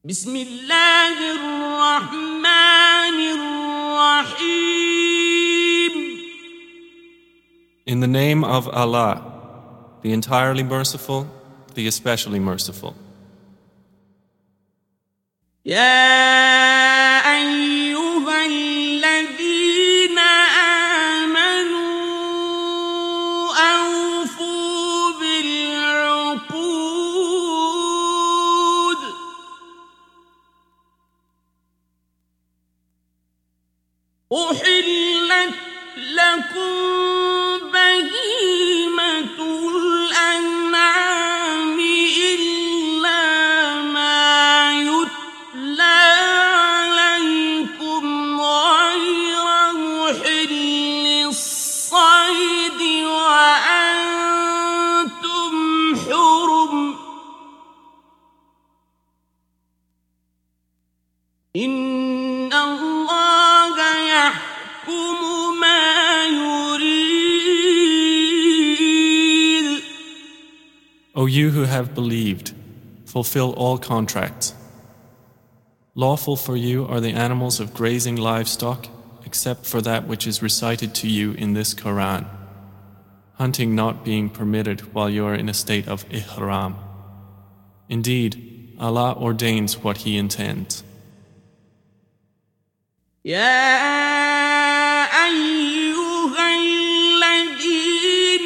بسم الله الرحمن الرحيم. In the name of Allah, the entirely merciful, the especially merciful. يا أيها الذين آمنوا أوفوا بالعقود أحلت لكم بهيمة الأنعام إلا ما يتلى عليكم غير محل الصيد وأنتم حرم إن الله يحكم ما يريد. O you who have believed, fulfill all contracts. Lawful for you are the animals of grazing livestock, except for that which is recited to you in this Quran, hunting not being permitted while you are in a state of ihram. Indeed, Allah ordains what He intends. يا أيها الذين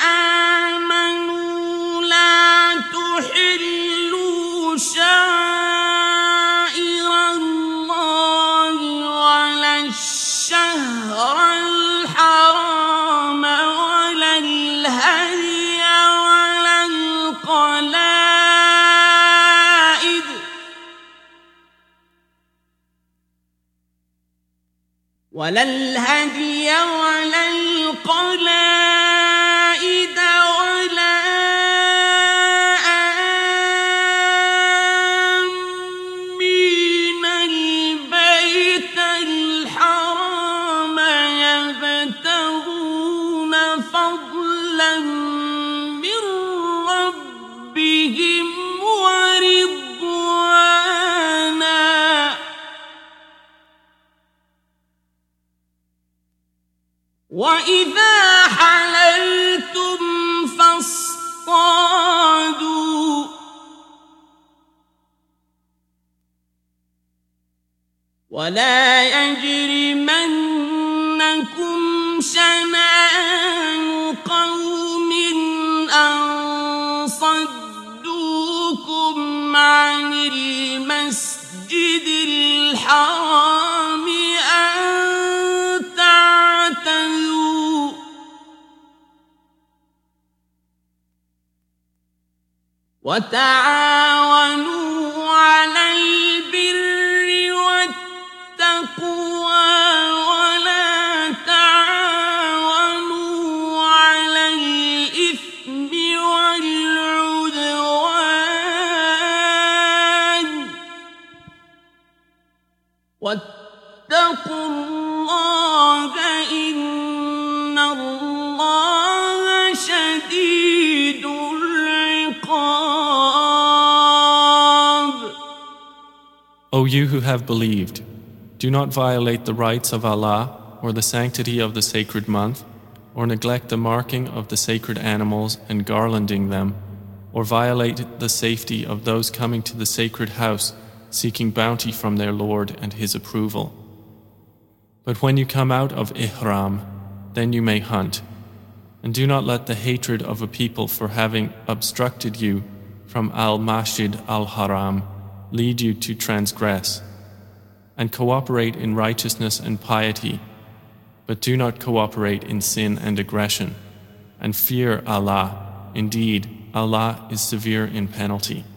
آمنوا لا تحلوا شعائر الله ولا الشهر الحرام ولا الهدي ولا القلائد ولا آمين البيت الحرام يبتغون فضلا من ربهم ورضوانا وإذا حللتم فاصطادوا ولا يجرمنكم شنآن قوم أن صدوكم عن المسجد الحرام أن تعتدوا وتعاونوا على البر والتقوى ولا تعاونوا على الإثم والعدوان واتقوا الله إن الله شديد العقاب. O you who have believed, do not violate the rights of Allah or the sanctity of the sacred month, or neglect the marking of the sacred animals and garlanding them, or violate the safety of those coming to the sacred house seeking bounty from their Lord and His approval. But when you come out of ihram, then you may hunt, and do not let the hatred of a people for having obstructed you from al-Masjid al-Haram lead you to transgress, and cooperate in righteousness and piety, but do not cooperate in sin and aggression, and fear Allah. Indeed, Allah is severe in penalty.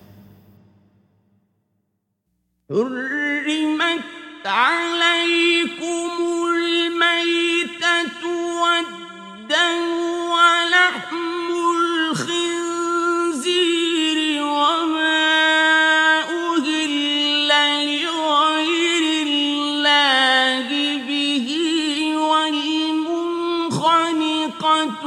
حرمت عليكم الميتة والدم ولحم الخنزير وما أهل لغير الله به والمنخنقة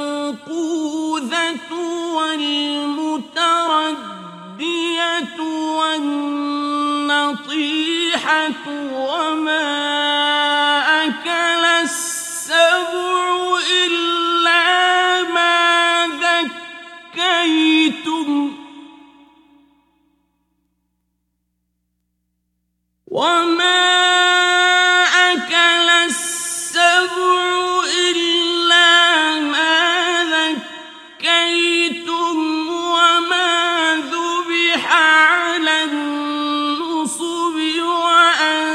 والموقوذة والمتردية والنطيحة وما أكل السبع إلا ما ذكيتم وما ذبح على النصب وأن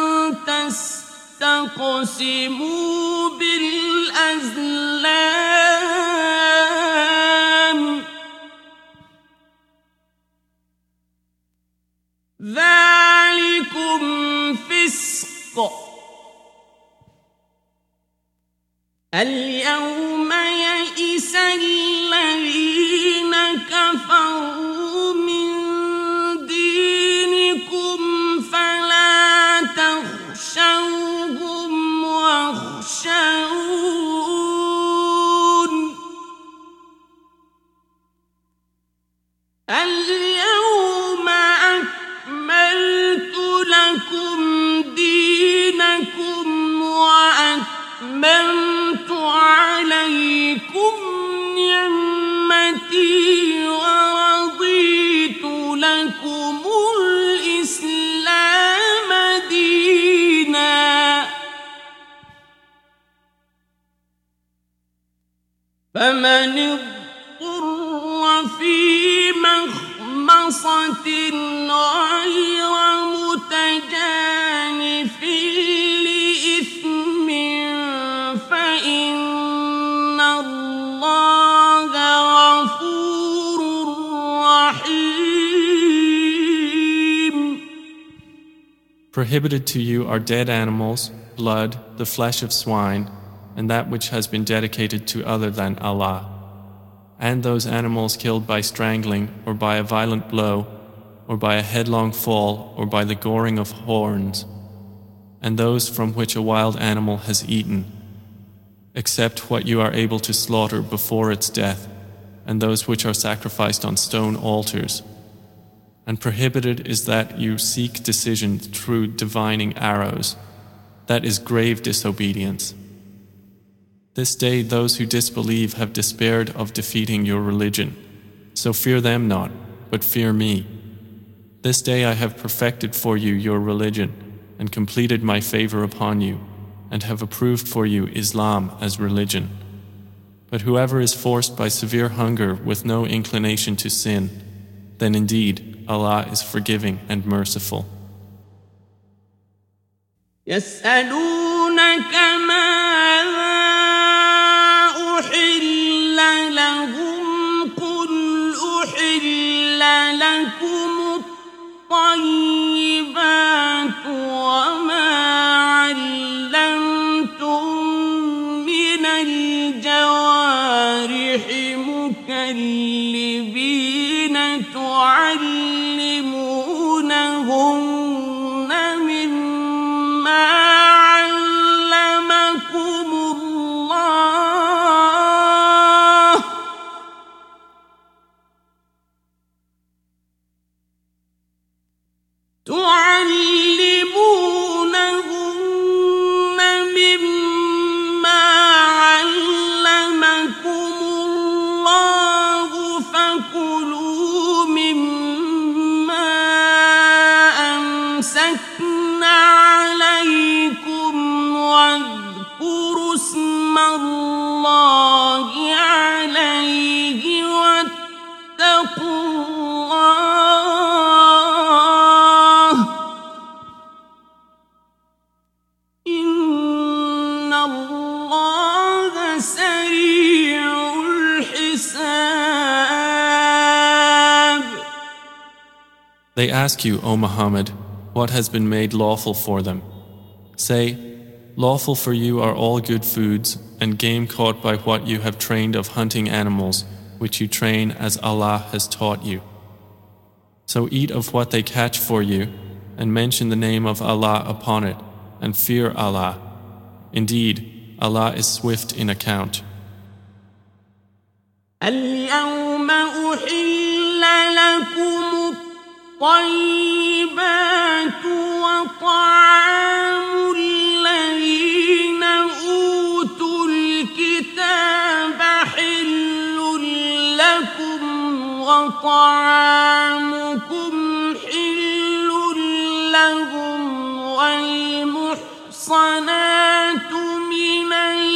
تستقسموا بالأزلام ذلكم فسق اليوم يئس الذين كفروا من دينكم فلا تخشوهم واخشون اليوم أكملت لكم دينكم وأتممت عليكم نعمتي ورضيت لكم الإسلام دينا فمن اضطر في مخمصة غير متجانف لإثم فإن الله غفور رحيم. Prohibited to you are dead animals, blood, the flesh of swine, and that which has been dedicated to other than Allah, and those animals killed by strangling, or by a violent blow, or by a headlong fall, or by the goring of horns, and those from which a wild animal has eaten, except what you are able to slaughter before its death, and those which are sacrificed on stone altars. And prohibited is that you seek decision through divining arrows. That is grave disobedience. This day those who disbelieve have despaired of defeating your religion. So fear them not, but fear me. This day I have perfected for you your religion, and completed my favor upon you, and have approved for you Islam as religion. But whoever is forced by severe hunger with no inclination to sin, then indeed Allah is forgiving and merciful. يسألونك ماذا أحل لهم قل أحل لكم الطيبات وما علمتم من الجوارح مكلبين تعلمونهن مما علمكم الله فكلوا مما أمسكنا عليكم واذكروا اسم الله عليه واتقوا الله إن الله سريع الحساب. They ask you, O Muhammad, what has been made lawful for them. Say, lawful for you are all good foods and game caught by what you have trained of hunting animals, which you train as Allah has taught you. So eat of what they catch for you, and mention the name of Allah upon it, and fear Allah. Indeed, Allah is swift in account. اليوم أحل لكم الطيبات وطعام الذين أوتوا الكتاب حل لكم وطعامكم حل لهم والمحصنات من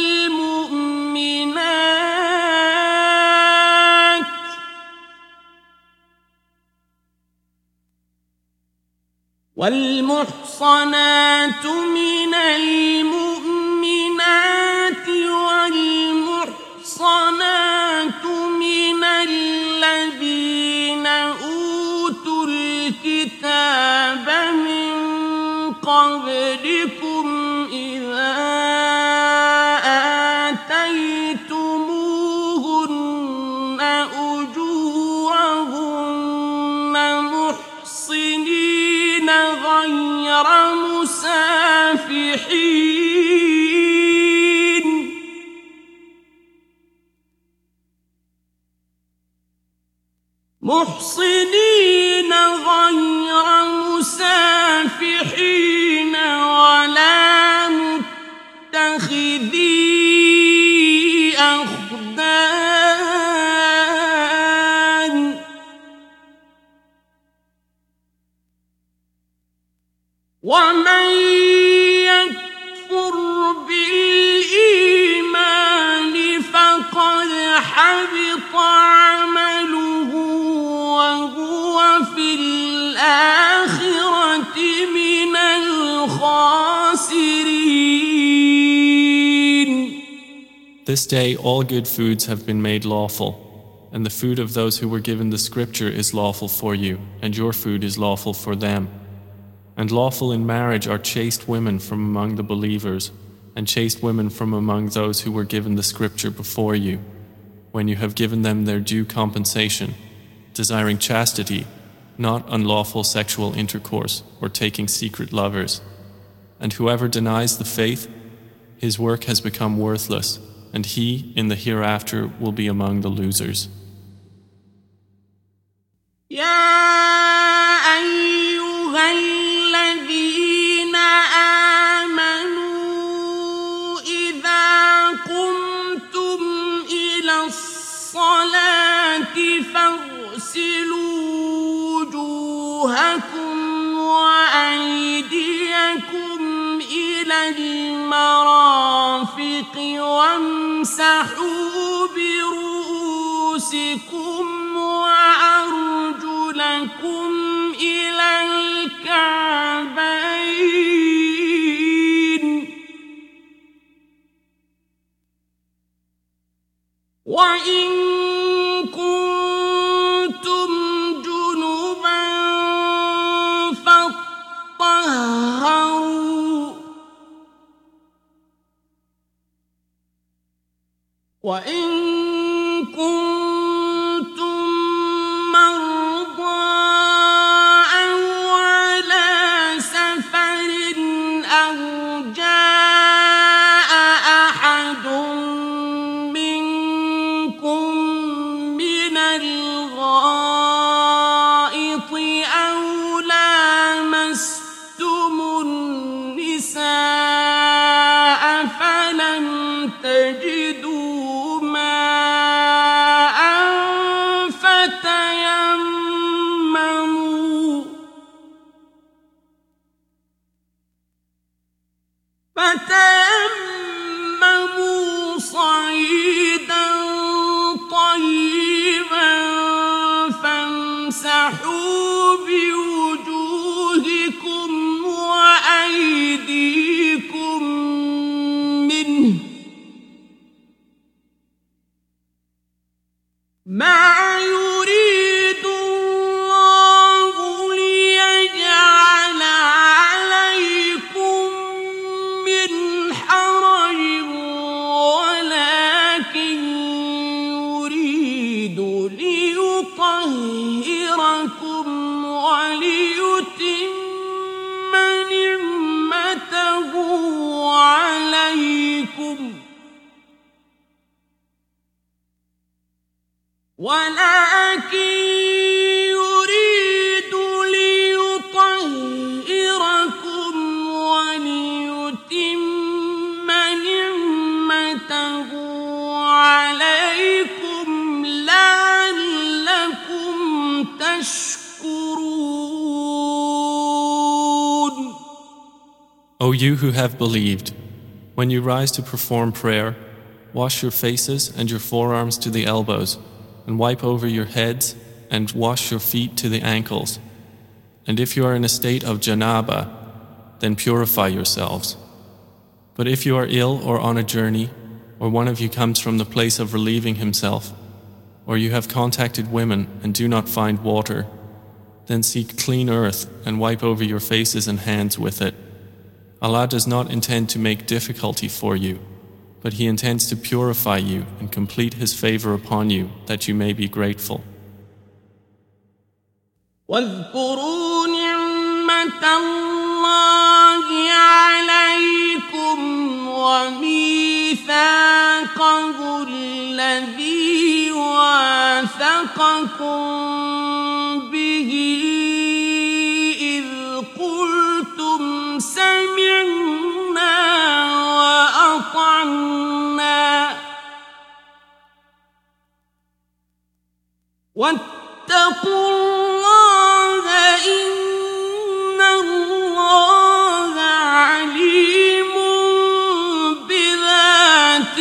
المؤمنات والمحصنات من الذين أوتوا الكتاب من قبلكم إذا آتيتموهن أجورهن محصنين غير مسافحين ولا متخذي أخدان ومن يكفر بالإيمان فقد حبط عمله وهو في الآخرة من الخاسرين. This day all good foods have been made lawful, and the food of those who were given the scripture is lawful for you, and your food is lawful for them. And lawful in marriage are chaste women from among the believers, and chaste women from among those who were given the scripture before you, when you have given them their due compensation, desiring chastity, not unlawful sexual intercourse or taking secret lovers. And whoever denies the faith, his work has become worthless, and he in the hereafter will be among the losers. الذين آمنوا إذا قمتم إلى الصلاة فاغسلوا وجوهكم وأيديكم إلى المرافق وامسحوا برؤوسكم وأرجلكم إلى الكعبين وإن كنتم جنبا فاطهروا وإن كنتم مرضى أو على سفر أو جاء أحد منكم من الغائط أو لامستم النساء فلم تجدوا ماء فتيمموا صعيدا طيبا فامسحوا بوجوهكم O you who have believed, when you rise to perform prayer, wash your faces and your forearms to the elbows, and wipe over your heads and wash your feet to the ankles. And if you are in a state of janaba, then purify yourselves. But if you are ill or on a journey, or one of you comes from the place of relieving himself, or you have contacted women and do not find water, then seek clean earth and wipe over your faces and hands with it. Allah does not intend to make difficulty for you, but He intends to purify you and complete His favor upon you that you may be grateful. واذكروا نعمة الله عليكم وميثاقه الذي واثقكم به إذ قلتم سمعنا وأطعنا واتقوا الله إن الله عليم بذات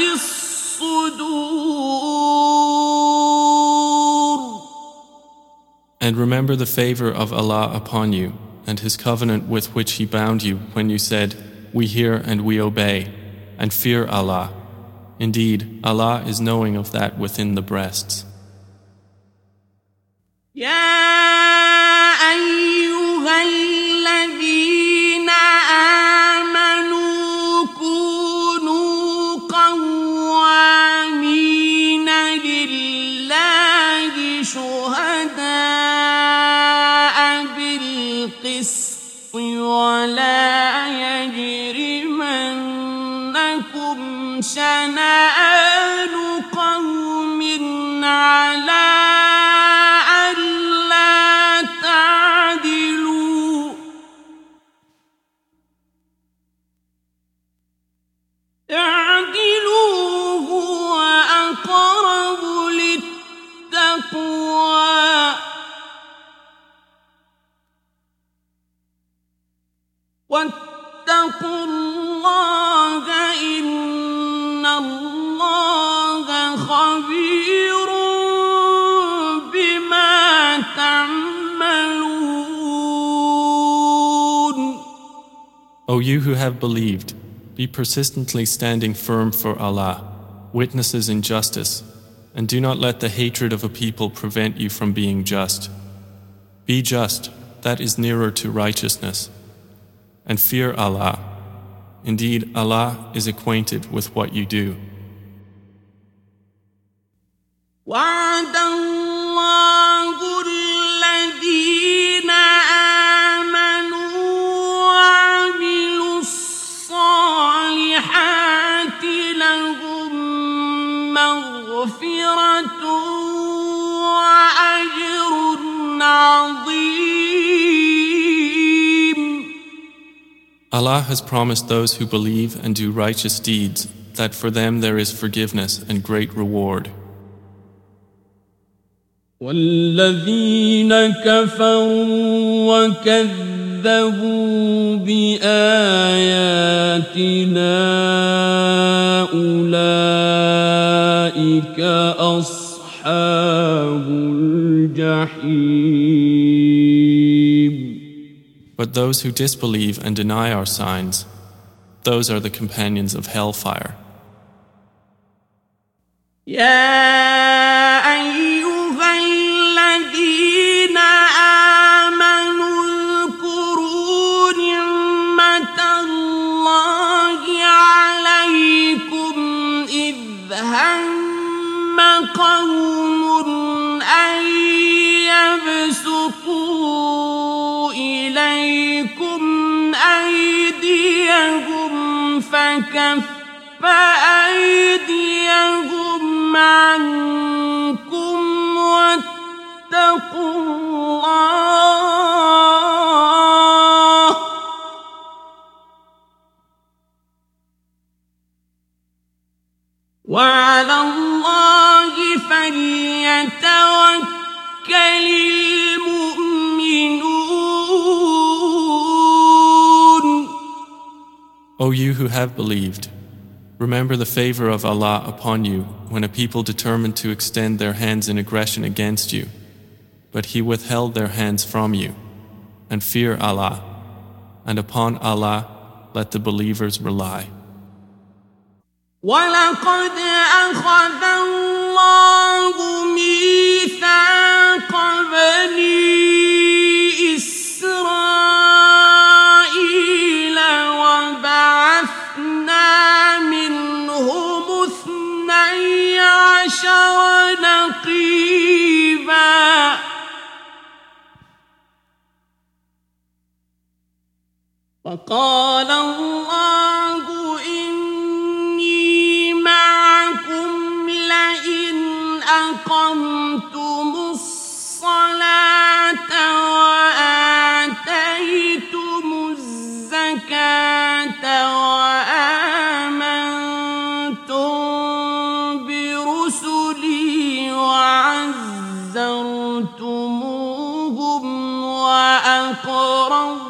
الصدور. And remember the favor of Allah upon you and His covenant with which He bound you when you said, "We hear and we obey," and fear Allah. Indeed, Allah is knowing of that within the breasts. يا أيها الذين آمنوا كونوا قوامين لله شهداء بالقسط ولا يجرمنكم شنآن قوم على واتقوا الله إن الله خبير بما تعملون. O you who have believed, be persistently standing firm for Allah, witnesses in justice, and do not let the hatred of a people prevent you from being just. Be just, that is nearer to righteousness. And fear Allah. Indeed, Allah is acquainted with what you do. وعد الله الذين آمنوا وعملوا الصالحات لهم مغفرة وأجر عظيم. Allah has promised those who believe and do righteous deeds that for them there is forgiveness and great reward. والذين كفروا وكذبوا بآياتنا أولئك أصحاب الجحيم. But those who disbelieve and deny our signs, those are the companions of hellfire. يا أيها الذين آمنوا اذكروا نعمة الله عليكم إذ هم قوم أن يبسطوا إليكم أيديهم فكف أيديهم عنكم واتقوا الله وعلى الله فليتوكل المؤمنون. O you who have believed, remember the favor of Allah upon you when a people determined to extend their hands in aggression against you, but He withheld their hands from you, and fear Allah, and upon Allah let the believers rely. وَلَقَدْ أَخَذَ اللَّهُ مِيثَاقَ بَنِي إِسْرَائِيلَ وَبَعَثْنَا مِنْهُمُ 12 نَقِيبًا وقال الله إني معكم لئن أقمتم الصلاة وآتيتم الزكاة وآمنتم برسلي وعزرتموهم وأقرضتم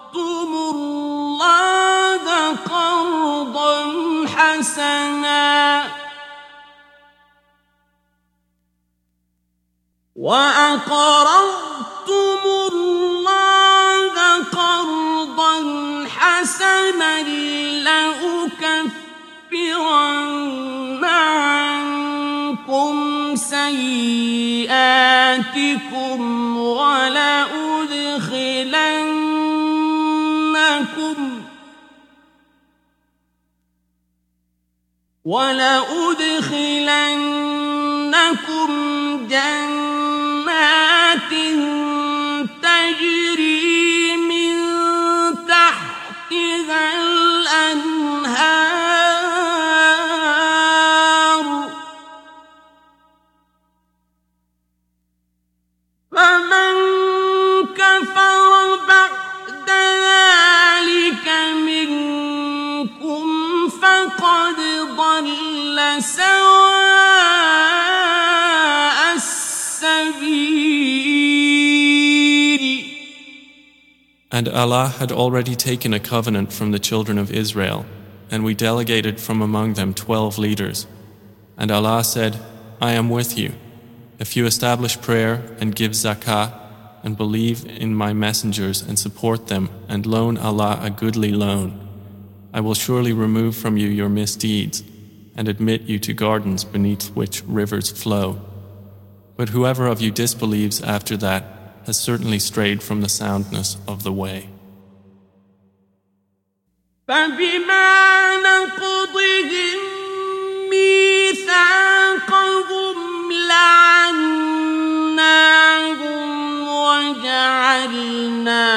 وأقرضتم الله قرضا حسنا لأكفرن عنكم سيئاتكم ولأدخلنكم جنات تجري من تحتها الأنهار فمن كفر بعد ذلك منكم فقد ضل سواء السبيل. And Allah had already taken a covenant from the children of Israel, and we delegated from among them 12 leaders. And Allah said, I am with you. If you establish prayer and give zakah, and believe in my messengers and support them, and loan Allah a goodly loan, I will surely remove from you your misdeeds, and admit you to gardens beneath which rivers flow. But whoever of you disbelieves after that has certainly strayed from the soundness of the way. فبما نقضهم ميثاقهم لعناهم وجعلنا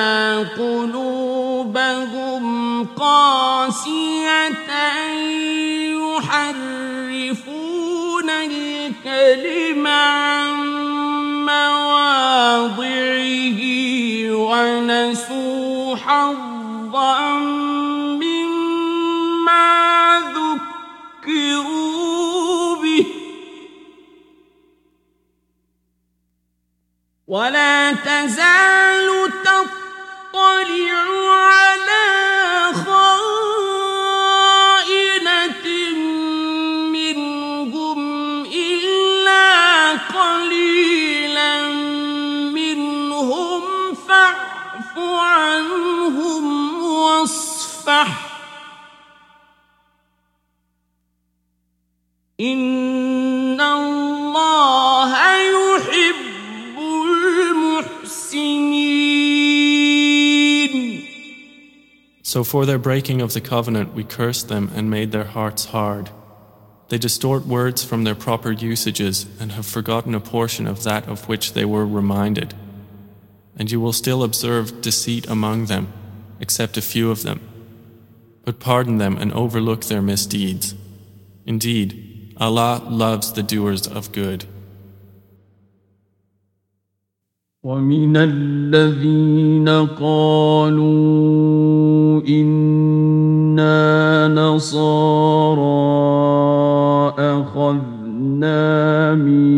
قلوبهم قاسية يحرفون الكلم عن مواضعه ونسوا حظا مما ذكروا به ولا تزال تطلع على خائنة منهم إلا قليلا منهم فاعف عنهم واصفح إن الله يحب المحسنين. So for their breaking of the covenant we cursed them and made their hearts hard. They distort words from their proper usages and have forgotten a portion of that of which they were reminded. And you will still observe deceit among them, except a few of them. But pardon them and overlook their misdeeds. Indeed, Allah loves the doers of good. ومن الذين قالوا إنا نصارى أخذنا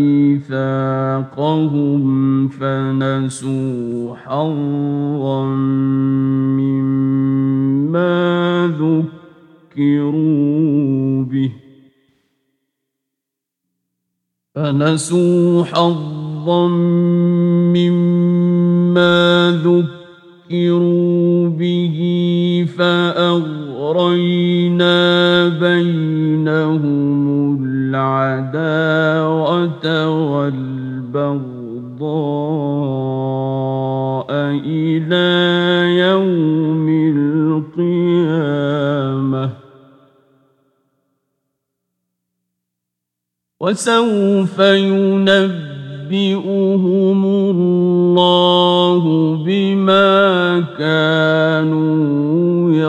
ميثاقهم فنسوا حظا مما ذكروا ذكروا به فنسوا حظا مما ذكروا به فأغرينا بينهم العداوة والبغضاء إلى يوم القيامة وسوف ينبئهم الله بما كانوا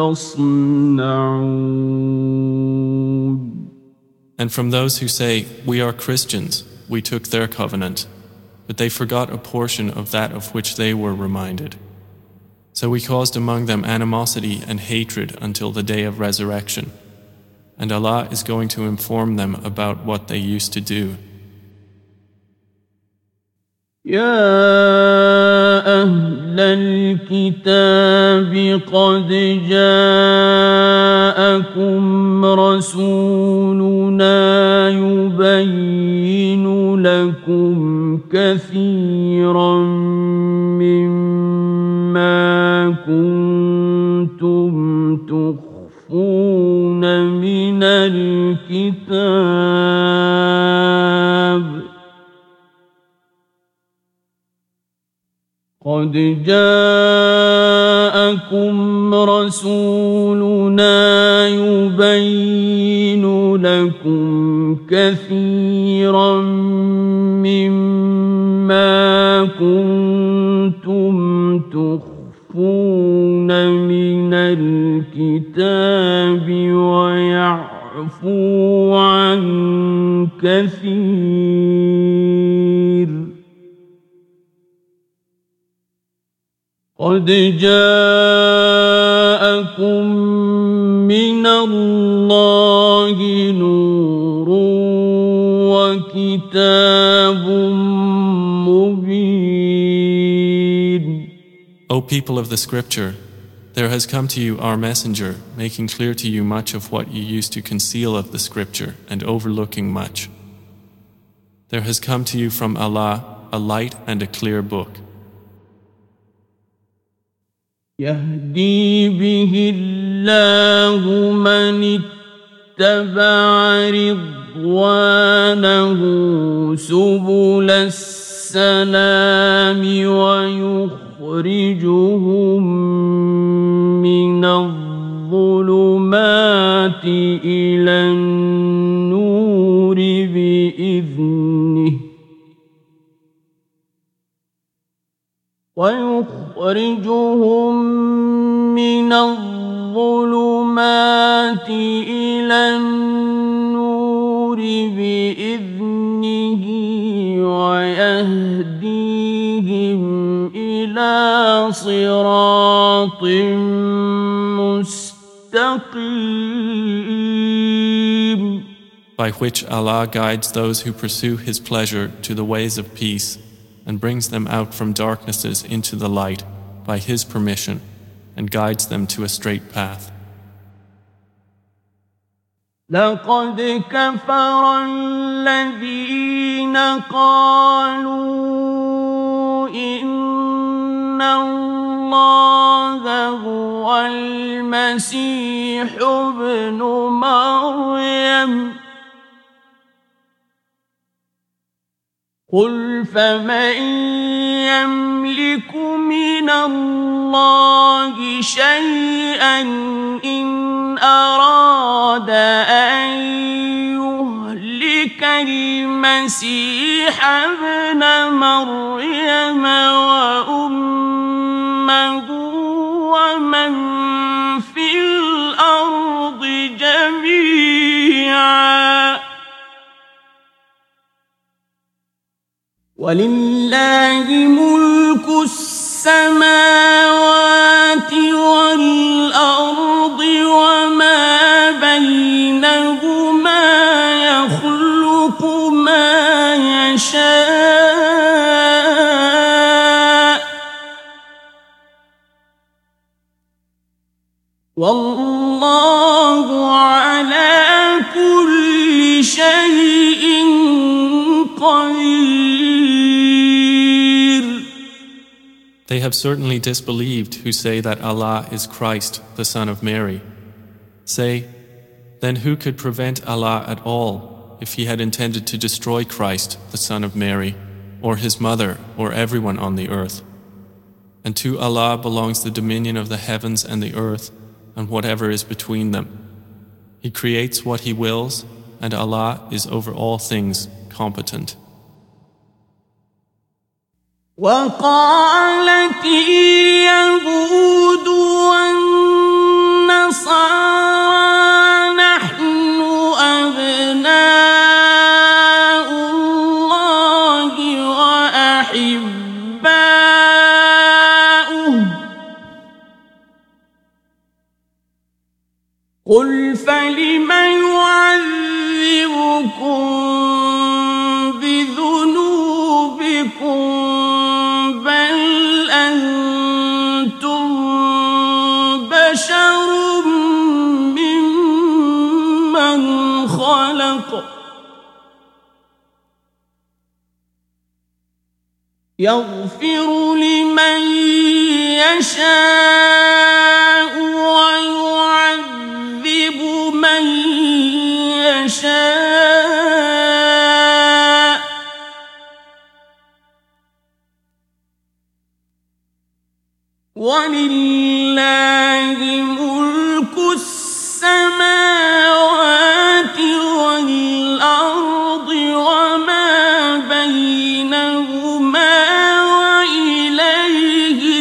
يصنعون. And from those who say, "We are Christians, we took their covenant," but they forgot a portion of that of which they were reminded. So we caused among them animosity and hatred until the day of resurrection. And Allah is going to inform them about what they used to do. يا أهل الكتاب قد جاءكم رسولنا يبين لكم كثيرا مما كنتم تخفون من الكتاب قد جاءكم رسولنا يبين لكم كثيرا مما كنتم تخفون من الكتاب ويعفو عن كثير قد جاءكم من الله نور وكتاب مبين. O people of the scripture, there has come to you our messenger, making clear to you much of what you used to conceal of the scripture and overlooking much. There has come to you from Allah a light and a clear book. يهدي به الله من اتبع رضوانه سبل السلام ويخرجهم من الظلمات إلى النور بإذنه ويخرجهم من الظلمات إلى النور بإذنه ويهديهم إلى صراط مستقيم. By which Allah guides those who pursue His pleasure to the ways of peace and brings them out from darknesses into the light by His permission and guides them to a straight path. لقد كفر الذين قالوا إن الله هو المسيح ابن مريم قل فمن يملك من الله شيئا إن أراد أن يهلك المسيح ابن مريم وأمه ومن في الأرض جميعا ولله ملك السماوات والأرض وما بينهما يخلق ما يشاء والله They have certainly disbelieved who say that Allah is Christ, the Son of Mary. Say, then who could prevent Allah at all if He had intended to destroy Christ, the Son of Mary, or His mother, or everyone on the earth? And to Allah belongs the dominion of the heavens and the earth, and whatever is between them. He creates what He wills, and Allah is over all things competent. وقالت اليهود والنصارى نحن أبناء الله وأحباؤه قل فلم يعذبكم بذنوبكم بشر ممن خلق يغفر لمن يشاء ويعذب من يشاء ولله ملك السماوات والأرض وما بينهما وإليه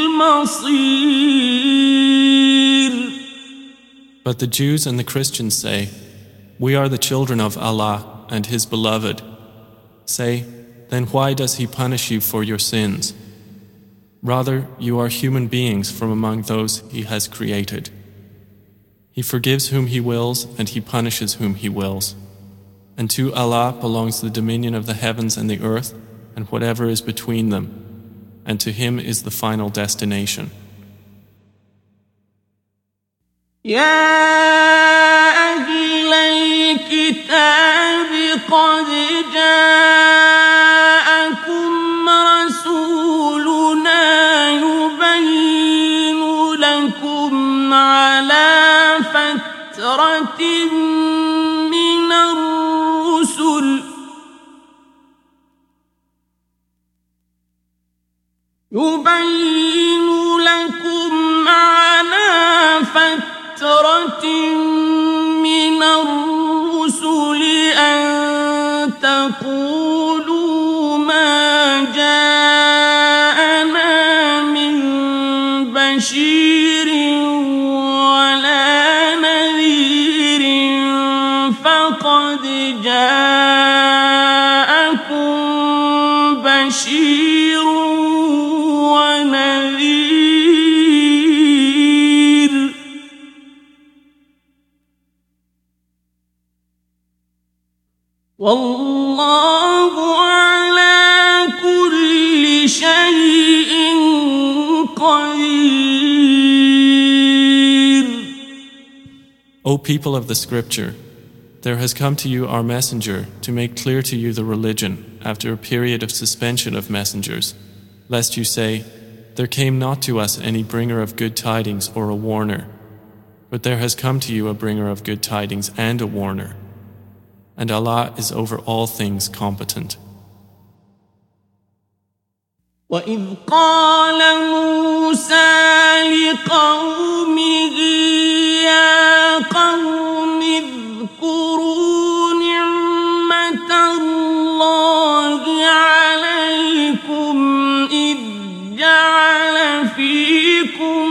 المصير. But the Jews and the Christians say, we are the children of Allah and His beloved. Say, then why does He punish you for your sins? Rather, you are human beings from among those He has created. He forgives whom He wills, and He punishes whom He wills. And to Allah belongs the dominion of the heavens and the earth, and whatever is between them, and to Him is the final destination. يا أهل الكتاب قد جاءكم رسولنا يبين لكم على فترة من الرسل أن تقولوا ما جاءنا من بشير ولا نذير فقد جاءكم بشير ونذير والله على كل شيء قدير. O people of the scripture, there has come to you our messenger to make clear to you the religion after a period of suspension of messengers, lest you say, there came not to us any bringer of good tidings or a warner, but there has come to you a bringer of good tidings and a warner. And Allah is over all things competent. وَإِذْ قَالَ مُوسَى لِقَوْمِهِ يَا قَوْمِ اذْكُرُوا نِعْمَةَ اللَّهِ عَلَيْكُمْ إِذْ جَعَلَ فِيكُمْ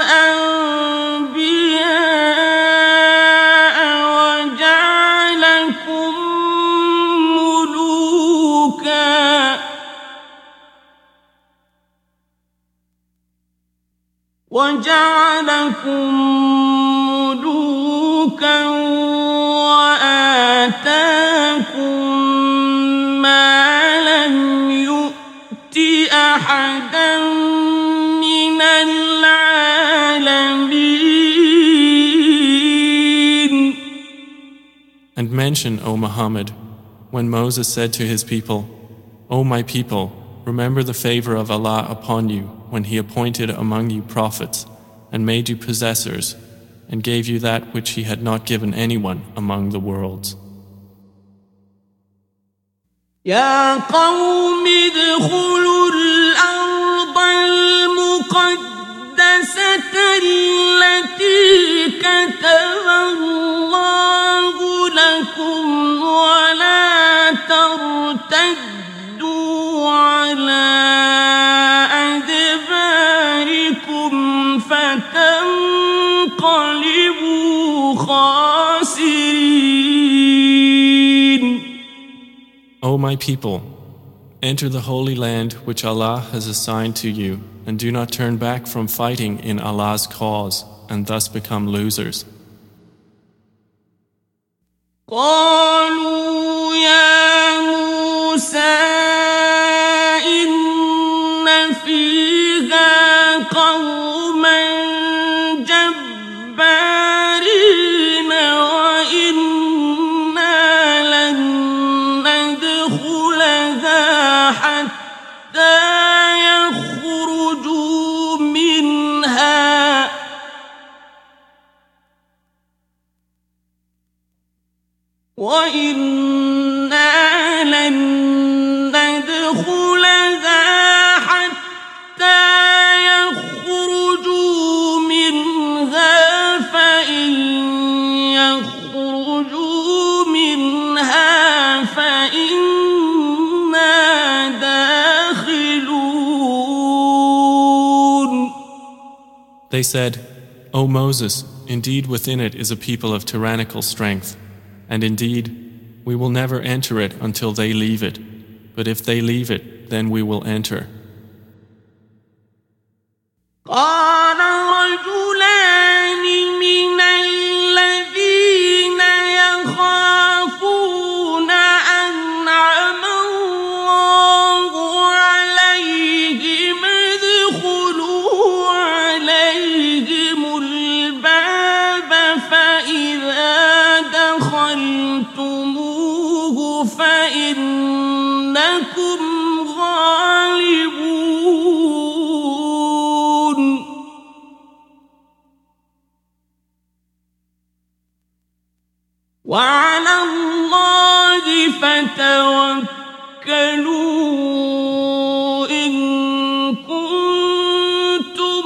وجعلكم ملوكا وآتاكم ما لم يؤت أحدا من العالمين. And mention, O Muhammad, when Moses said to his people, O my people, remember the favor of Allah upon you when He appointed among you prophets and made you possessors and gave you that which He had not given anyone among the worlds. يا قوم ادخلوا الأرض المقدسة التي كتب الله لكم ولا ترتدوا على أدباركم فتنقلبوا خاسرين. O my people, enter the holy land which Allah has assigned to you, and do not turn back from fighting in Allah's cause and thus become losers. قالوا يا موسى إن فيها قوما جبارين وإنا لن ندخلها حتى يخرجوا منها وإنا لن ندخلها حتى يخرجوا منها فإن يخرجوا منها فإنا داخلون. They said, O Moses, indeed within it is a people of tyrannical strength, and indeed we will never enter it until they leave it, but if they leave it, then we will enter. قال رجلان من الذين يخافون أنعم الله عليهم ادخلوا عليهم الباب فإذا دخلتموه فإنكم غالبون. وعلى الله فتوكلوا إن كنتم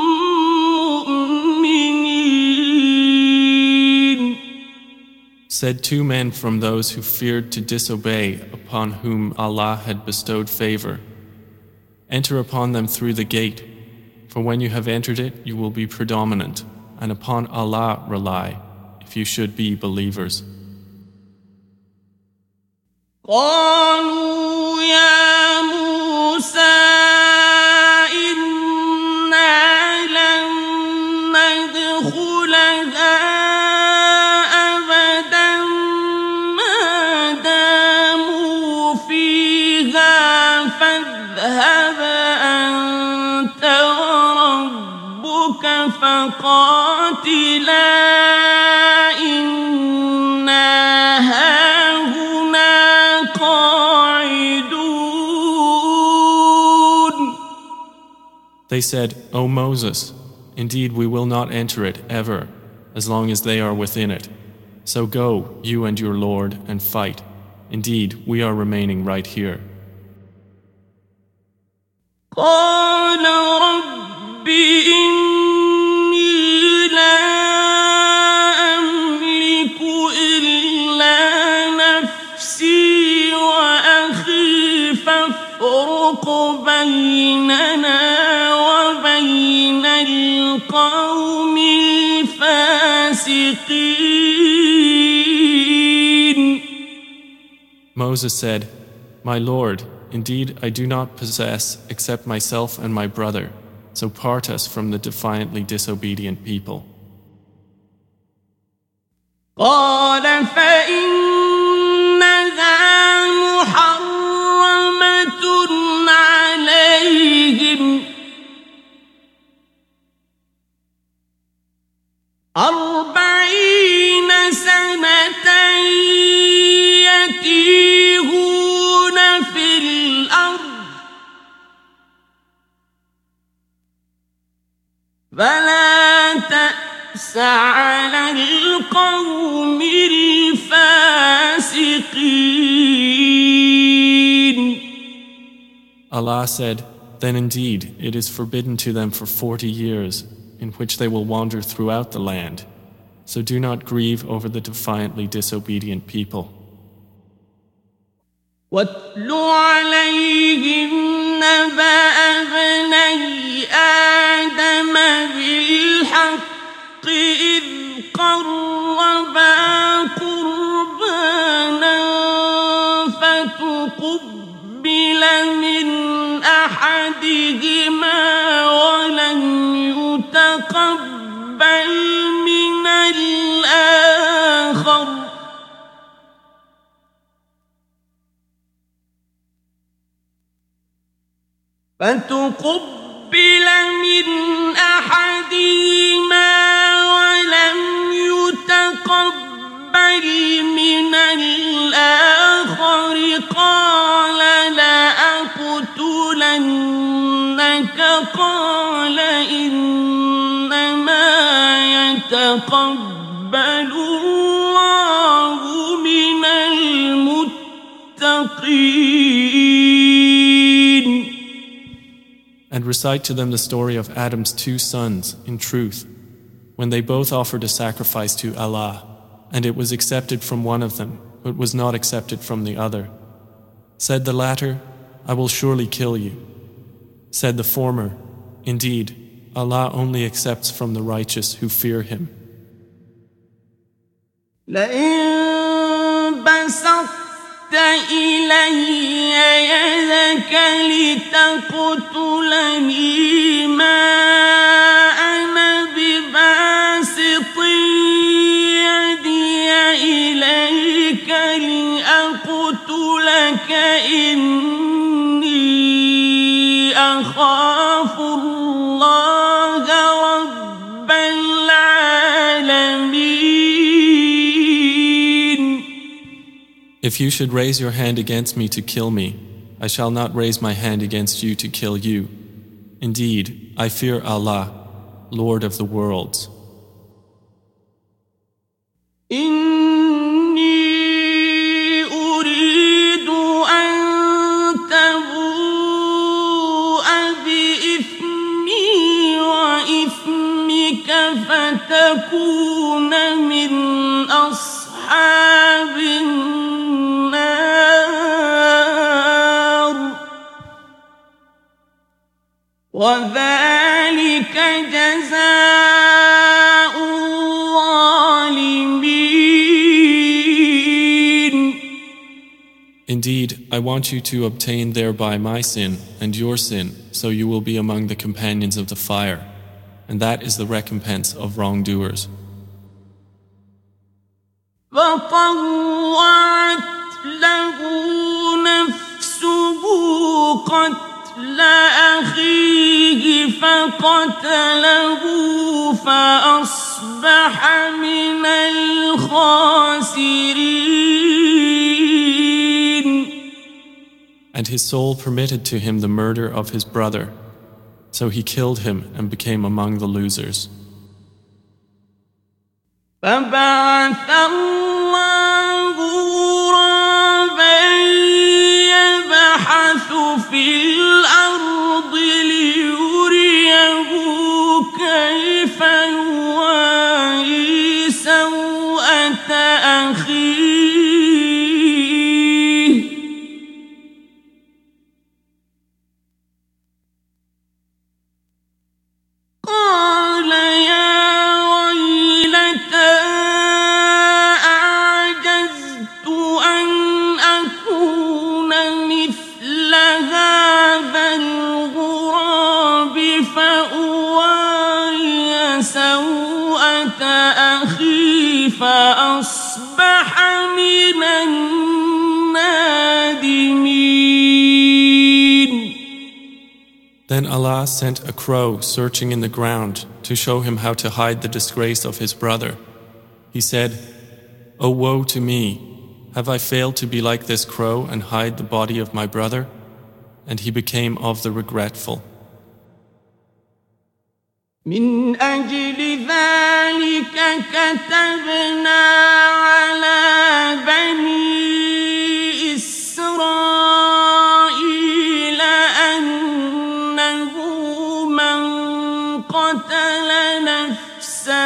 مؤمنين. Said two men from those who feared to disobey, upon whom Allah had bestowed favor, enter upon them through the gate, for when you have entered it, you will be predominant, and upon Allah rely, if you should be believers. قالوا يا موسى إنا لن ندخلها أبدا ما داموا فيها فاذهب أنت وربك فقاتلا إنا هاهنا قاعدون. They said, O Moses, indeed we will not enter it ever, as long as they are within it. So go, you and your Lord, and fight. Indeed, we are remaining right here. قال رب إني لا أملك إلا نفسي وأخي فافرق بيننا وبين القوم الفاسقين. Moses said, My Lord, indeed I do not possess except myself and my brother, so part us from the defiantly disobedient people. قال فإنها محرمة عليهم 40 سنة يتيهون في الأرض فلا تأس على القوم الفاسقين. Allah said, Then indeed it is forbidden to them for 40 years, in which they will wander throughout the land. So do not grieve over the defiantly disobedient people. واتل عليهم نبأ ابني آدم بالحق إذ قربا قربانا فتقبل من أحدهما ولم يتقبل من الآخر فتقبل من أحدهما ولم يتقبل من الآخر قال لأقتلنك قال إنما يتقبل الله من المتقين. And recite to them the story of Adam's 2 sons, in truth, when they both offered a sacrifice to Allah, and it was accepted from one of them, but was not accepted from the other. Said the latter, I will surely kill you. Said the former, Indeed, Allah only accepts from the righteous who fear Him. لئن بسطت إلي يدك لتقتلني ما أنا بباسط يدي إليك لأقتلك إني أخاف الله رب العالمين. If you should raise your hand against me to kill me, I shall not raise my hand against you to kill you. Indeed, I fear Allah, Lord of the worlds. إني أريد أن تبوء بإثمي وإثمك فتكون من أصحاب النار وذلك جزاء الظالمين. Indeed, I want you to obtain thereby my sin and your sin, so you will be among the companions of the fire, and that is the recompense of wrongdoers. فطوعت له نفسه قتل أخيه فقتله فأصبح من الخاسرين. And his soul permitted to him the murder of his brother, so he killed him and became among the losers. فبعث الله غرابا يبحث في الأرض ليريه كيف يواري سوءة أخيه قال يا ويلتى أعجزت أن أكون مثل هذا الغراب فأواري سوءة أخي فأصبح من النادمين. Then Allah sent a crow searching in the ground to show him how to hide the disgrace of his brother. He said, "O woe to me! Have I failed to be like this crow and hide the body of my brother?" And he became of the regretful. من أجل ذلك كتبنا على بني إسرائيل أنه من قتل نفسا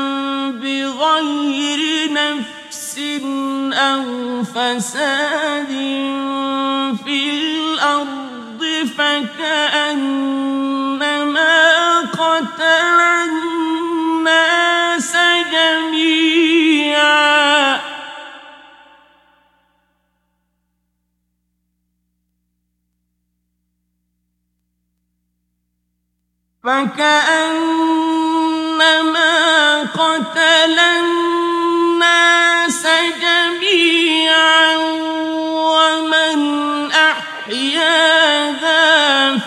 بغير نفس أو فساد في الأرض فكأنما قتل الناس جميعا ومن أحياها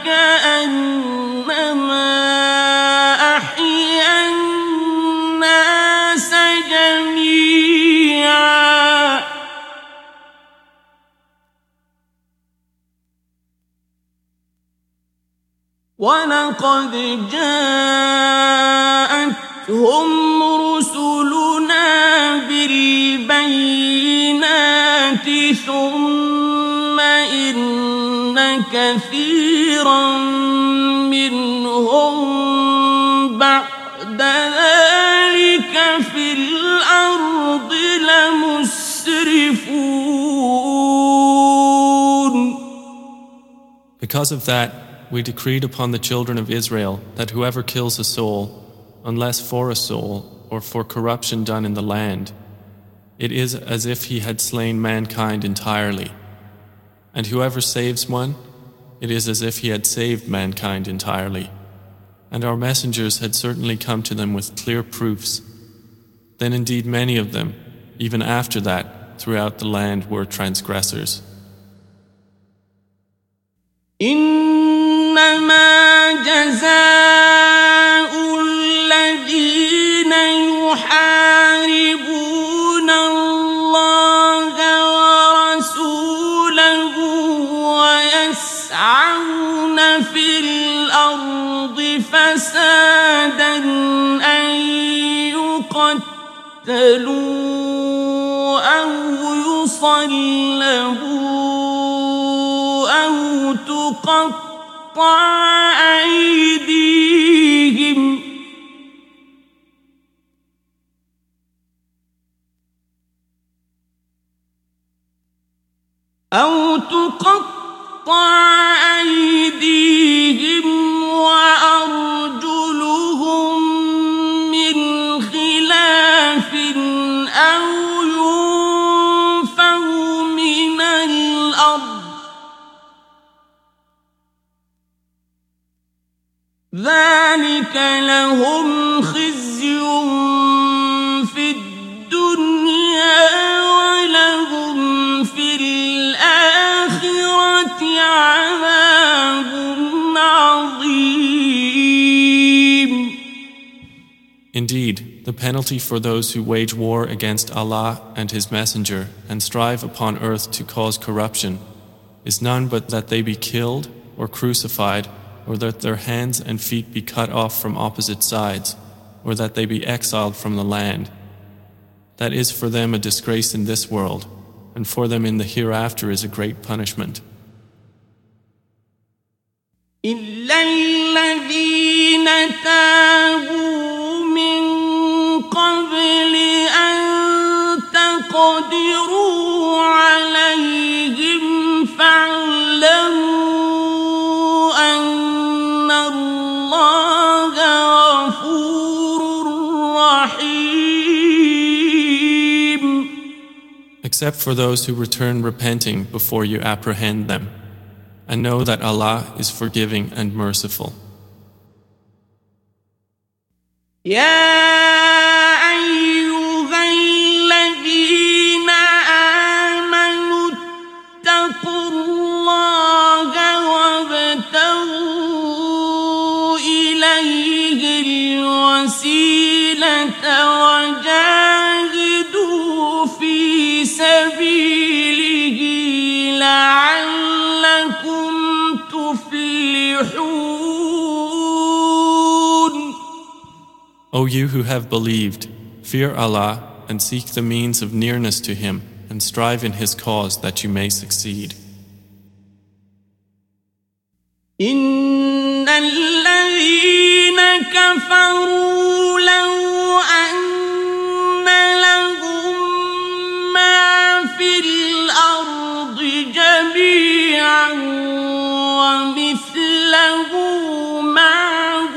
فكأنما أحيا الناس جميعا ولقد جاءتهم رسلنا بالبينات ثم إن كثيرا منهم بعد ذلك في الأرض لمسرفون. Because of that, we decreed upon the children of Israel that whoever kills a soul, unless for a soul or for corruption done in the land, it is as if he had slain mankind entirely. And whoever saves one, it is as if he had saved mankind entirely. And our messengers had certainly come to them with clear proofs. Then indeed many of them, even after that, throughout the land were transgressors. إنما جزاء الذين يحاربون الله ورسوله ويسعون في الأرض فسادا أن يقتلوا أو يصلبوا أو تقطع أيديهم وأرجلهم من خلاف أو ينفوا من الأرض ذلك لهم خزي في الدنيا ولهم في الآخرة عذاب عظيم. Indeed, the penalty for those who wage war against Allah and His Messenger and strive upon earth to cause corruption is none but that they be killed or crucified, or that their hands and feet be cut off from opposite sides, or that they be exiled from the land. That is for them a disgrace in this world, and for them in the hereafter is a great punishment. إلا الذين تابوا من قبل أن تقدروا عليهم فاعلموا أن الله غفور رحيم. Except for those who return repenting before you apprehend them, and know that Allah is forgiving and merciful. يا أيها الذين آمنوا اتقوا الله وابتغوا إليه الوسيلة وجاهدوا في سبيله لعلكم تفلحون. O you who have believed, fear Allah and seek the means of nearness to Him and strive in His cause that you may succeed. إن الذين كفروا لو أن لهم ما في الأرض جميعا ومثله معه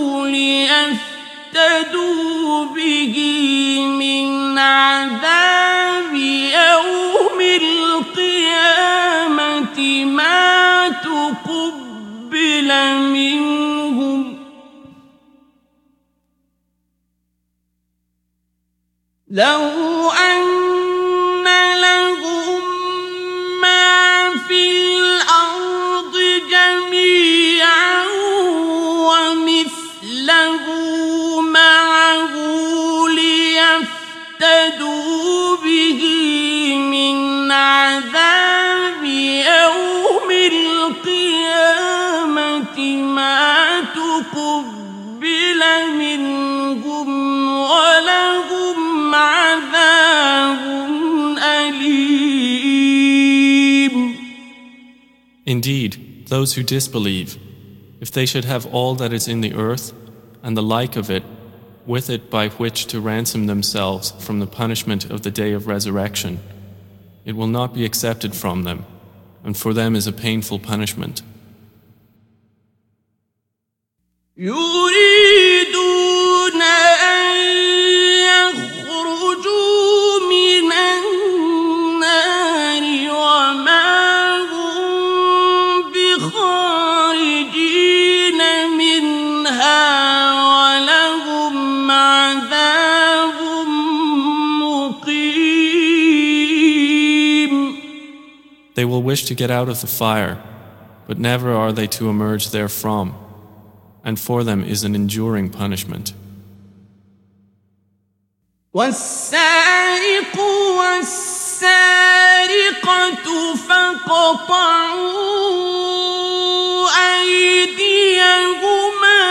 ليفتدوا به من عذاب يوم القيامة ما تقبل منهم لو أن لهم ما في الأرض جميعا ومثله معه ليفتدوا به من عذاب يوم القيامة ما تقبل منهم ولهم عذاب أليم. Indeed, those who disbelieve, if they should have all that is in the earth and the like of it, with it by which to ransom themselves from the punishment of the day of resurrection, it will not be accepted from them, and for them is a painful punishment. يريدون أن يخرجوا من النار وما هم بخارجين منها ولهم عذاب مقيم. They will wish to get out of the fire, but never are they to emerge therefrom, and for them is an enduring punishment. والسارق والسارقة فاقطعوا أيديهما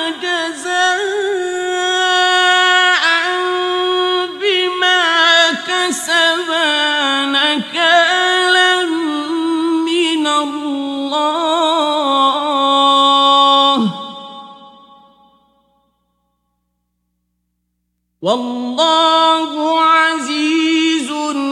جزاء بما كسبا نكالا من الله والله عزيز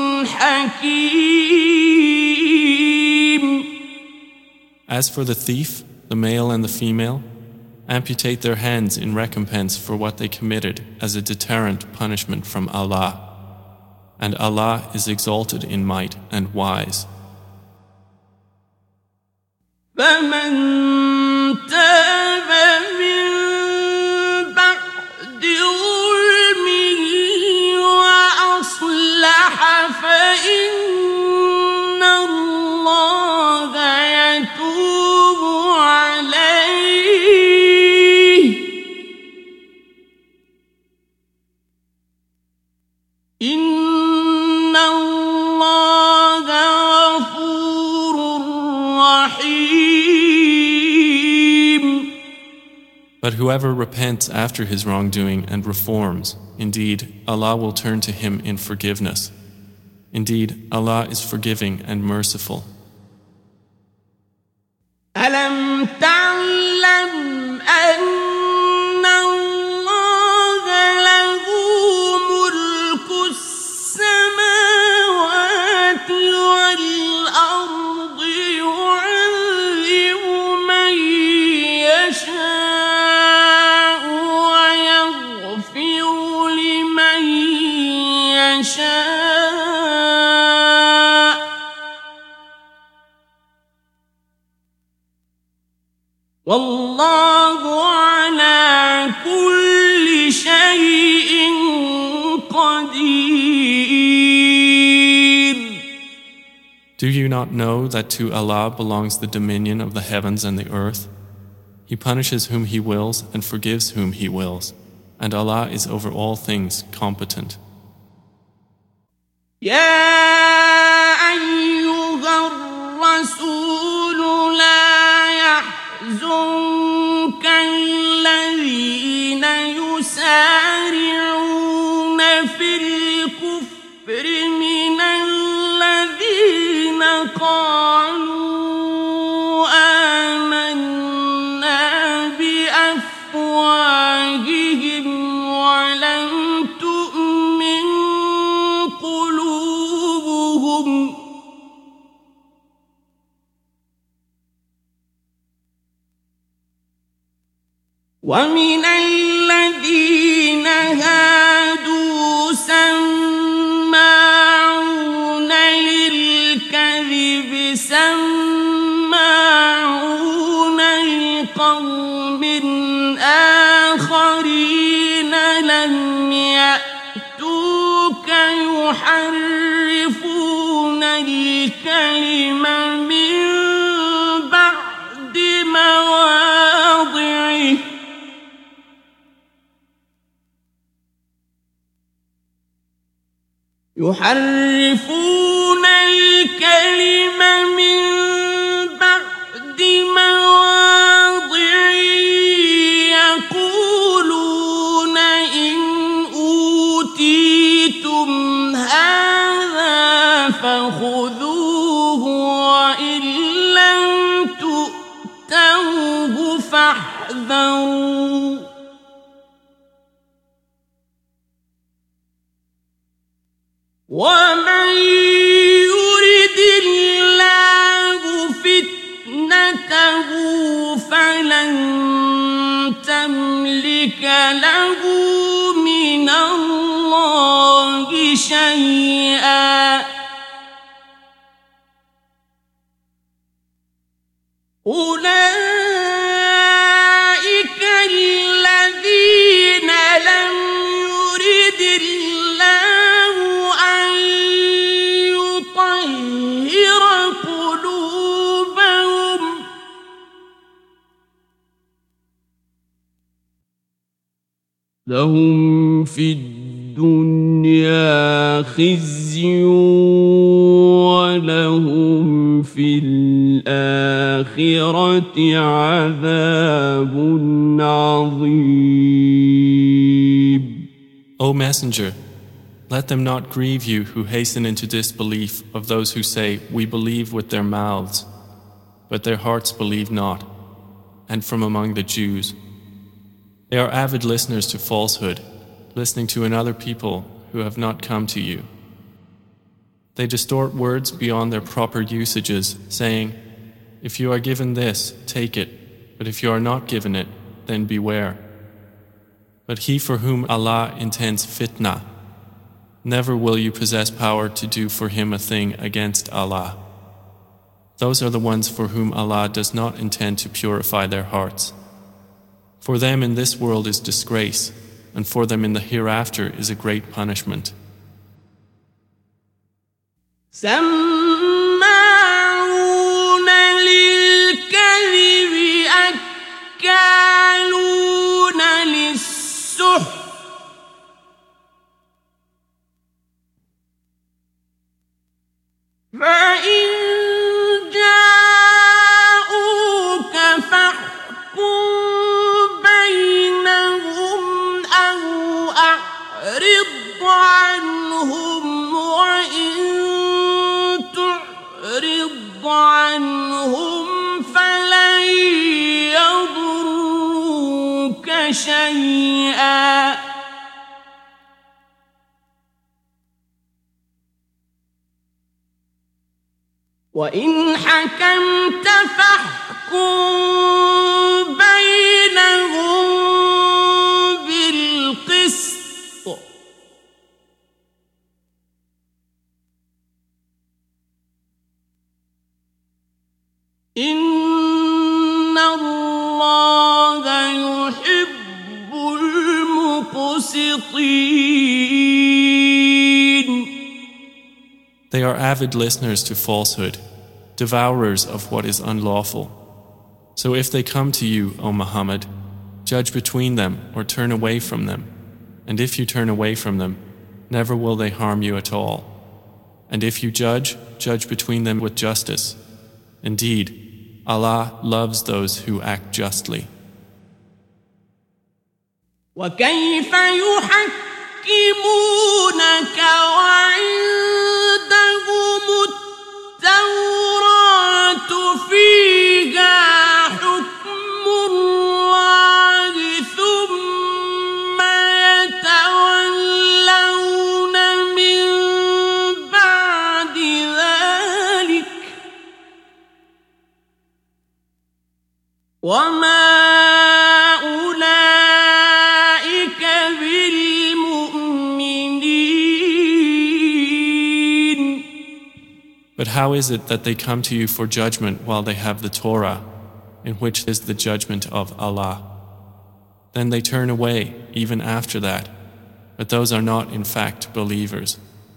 حكيم. As for the thief, the male and the female, amputate their hands in recompense for what they committed as a deterrent punishment from Allah. And Allah is exalted in might and wise. فمن تاب من بعد ظلمه وأصلح فإن الله يتوب عليه إن الله غفور رحيم. But whoever repents after his wrongdoing and reforms, indeed, Allah will turn to him in forgiveness. Indeed, Allah is forgiving and merciful. ألم تعلم أن الله له ملك السماوات والأرض يعذب من يشاء ويغفر لمن يشاء والله على كل شيء قدير. Do you not know that to Allah belongs the dominion of the heavens and the earth? He punishes whom He wills and forgives whom He wills, and Allah is over all things competent. يا أيها الرسول لا يحزنك الذين يسارعون آخرين لم يأتوك يحرفون الكلم من بعد مواضعه يحرفون الكلم من بعد مواضعه يقولون إن أوتيتم هذا فخذوه وإن لم تؤتوه فاحذروا ومن يرد الله فتنته فلن تملك له من الله شيئا أولئك الذين لم يرد الله أن يطهر قلوبهم لهم في الدنيا خزي ولهم في الآخرة عذاب عظيم. O Messenger, let them not grieve you who hasten into disbelief of those who say, we believe with their mouths, but their hearts believe not, and from among the Jews. They are avid listeners to falsehood, listening to another people who have not come to you. They distort words beyond their proper usages, saying, if you are given this, take it, but if you are not given it, then beware. But he for whom Allah intends fitna, never will you possess power to do for him a thing against Allah. Those are the ones for whom Allah does not intend to purify their hearts. For them in this world is disgrace, and for them in the hereafter is a great punishment. سماعون للكذب أكالون للسحت فإن جاءوك فاحكم بينهم أو أعرض عنهم وإن تعرض عنهم فلن يضروك شيئا وإن حكمت فاحكم بينهم بالقسط إن الله يحب المقسطين. They are avid listeners to falsehood, devourers of what is unlawful. So if they come to you, O Muhammad, judge between them or turn away from them. And if you turn away from them, never will they harm you at all. And if you judge, judge between them with justice. Indeed, Allah loves those who act justly. وكيف يحكمونك وعندهم التوراة فيها حكم الله ثم يتولون من بعد ذلك وما أولئك بالمؤمنين. But how is it that they come to you for judgment while they have the Torah, in which is the judgment of Allah? Then they turn away even after that, but those are not in fact believers.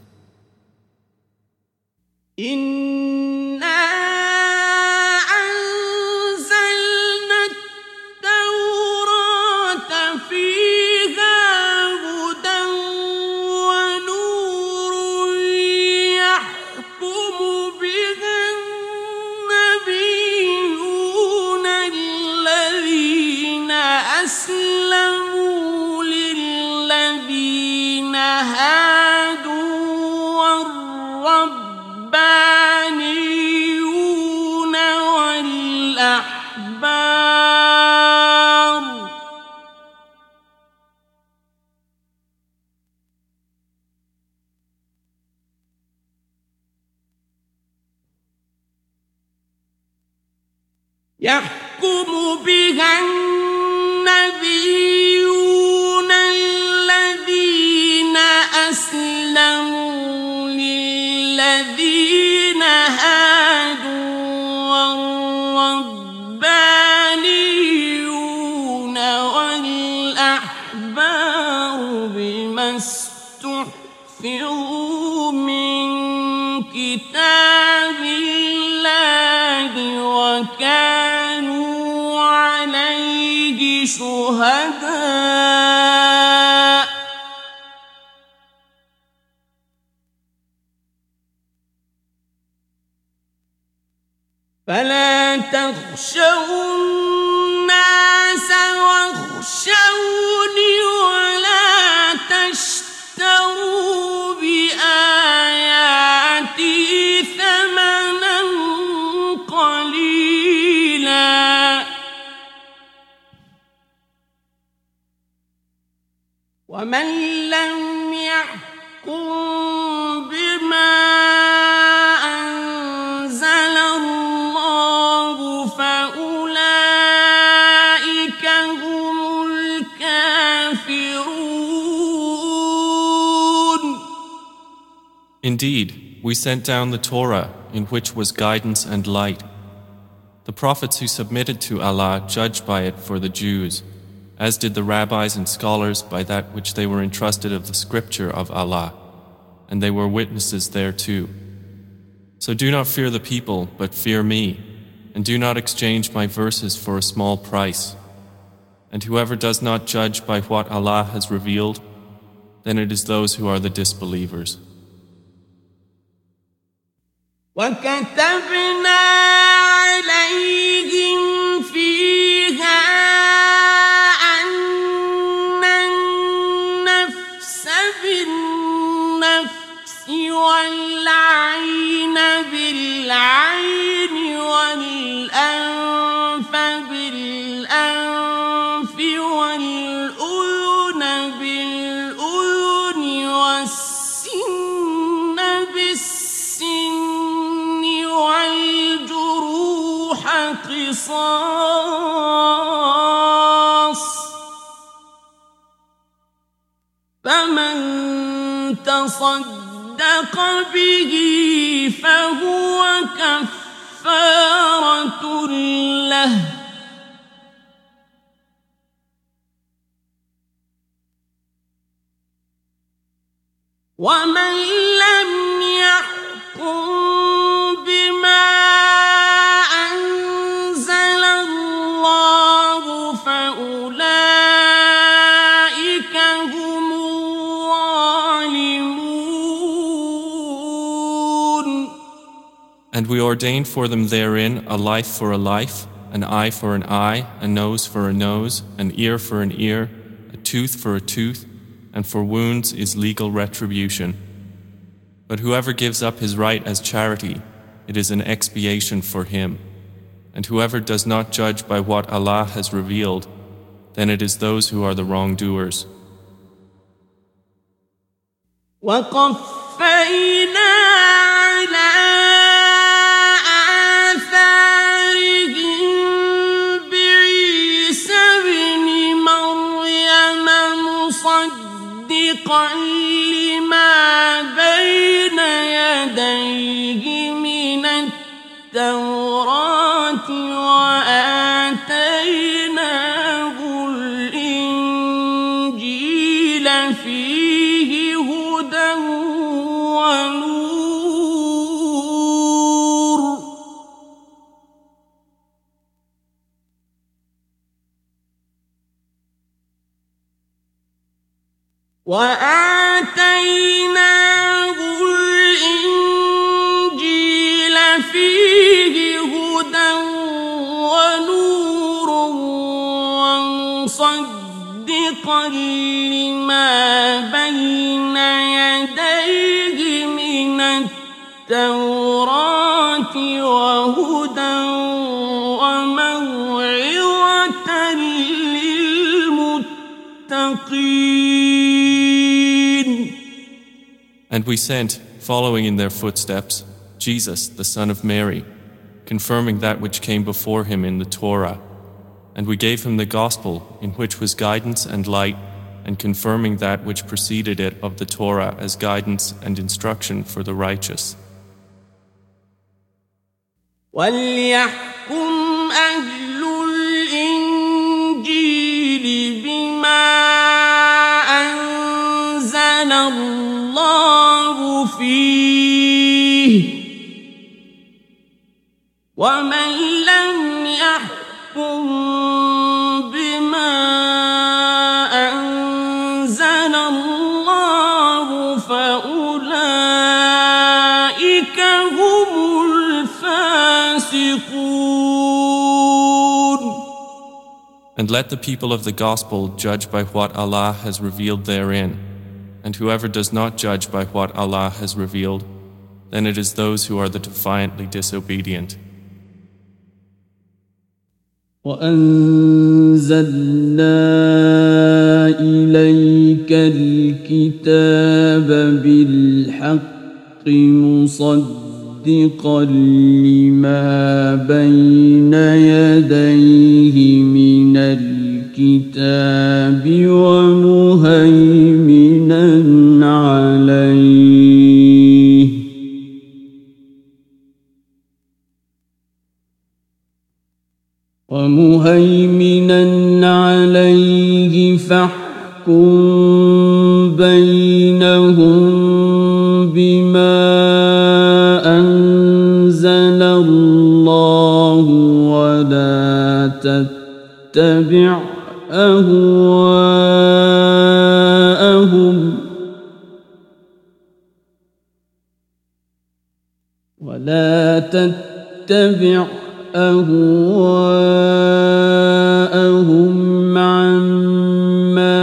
يحكم بها النبيون الذين أسلموا للذين هادوا والربانيون والأحبار بما استحفظوا من كتاب الله وكانوا عليه شهداء فلا تخشوا الناس واخشوني ولا تشتروا بآياتي ثمنا قليلا ومن لم يحكم بما أنزل الله فأولئك هم الكافرون. Indeed, we sent down the Torah in which was guidance and light. The prophets who submitted to Allah judged by it for the Jews, as did the rabbis and scholars by that which they were entrusted of the scripture of Allah, and they were witnesses thereto. So do not fear the people, but fear me, and do not exchange my verses for a small price. And whoever does not judge by what Allah has revealed, then it is those who are the disbelievers. وكتبنا عليهم فيها أن النفس بالنفس والعين بالعين والأنف بالأنف والأذن بالأذن والسن بالسن والجروح قصاص فمن تصدق به فهو كفارة له ومن لم يحكم بما أنزل الله فأولئك هم الظالمون. And we ordained for them therein a life for a life, an eye for an eye, a nose for a nose, an ear for an ear, a tooth for a tooth, and for wounds is legal retribution. But whoever gives up his right as charity, it is an expiation for him. And whoever does not judge by what Allah has revealed, then it is those who are the wrongdoers. وقفينا على آثارهم بعيسى ابن مريم مصدقا لما بين يديه من التوراة وآتيناه الإنجيل فيه هدى ونور وآتيناه الإنجيل فيه هدى ونور ومصدقا لما بين يديه من التوراة وهدى وموعظة للمتقين. And we sent, following in their footsteps, Jesus, the son of Mary, confirming that which came before him in the Torah. And we gave him the gospel, in which was guidance and light, and confirming that which preceded it of the Torah as guidance and instruction for the righteous. وَلْيَحْكُمْ أَهْلُ الْإِنجِيلِ بِمَا أَنزَلَ اللَّهُ فِيهِ وَمَنْ لَمْ يَحْكُمْ بِمَا أَنزَلَ اللَّهُ فَأُولَئِكَ هُمُ الْفَاسِقُونَ. And let the people of the gospel judge by what Allah has revealed therein. And whoever does not judge by what Allah has revealed, then it is those who are the defiantly disobedient. وَأَنزَلْنَا إِلَيْكَ الْكِتَابَ بِالْحَقِّ مُصَدِّقًا لِمَا بَيْنَ يَدَيْهِ مِنَ الْكِتَابِ وَمُهَيْمِنًا عليه فاحكم بينهم بما أنزل الله ولا تتبع أهواءهم عما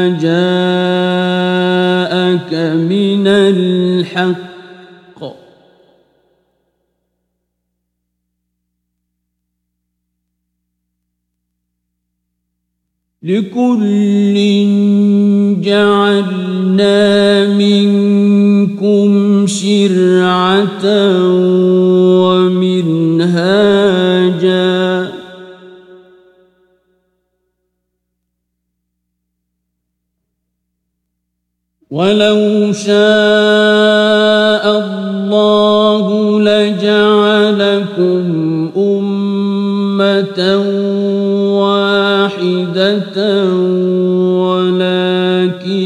جاءك من الحق لكل جعلنا منكم شرعة ومنهاجا ولو شاء الله لجعلكم أمة واحدة ولكن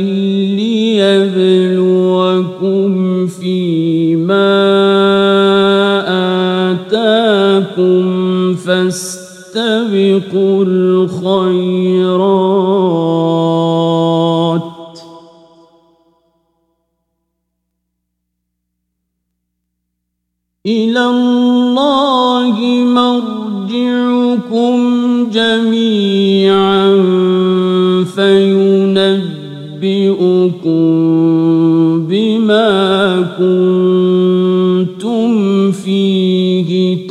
ليبلوكم فيما آتاكم فاستبقوا الخيرات إلى الله مرجعكم جميعا فينبئكم بما كنتم فيه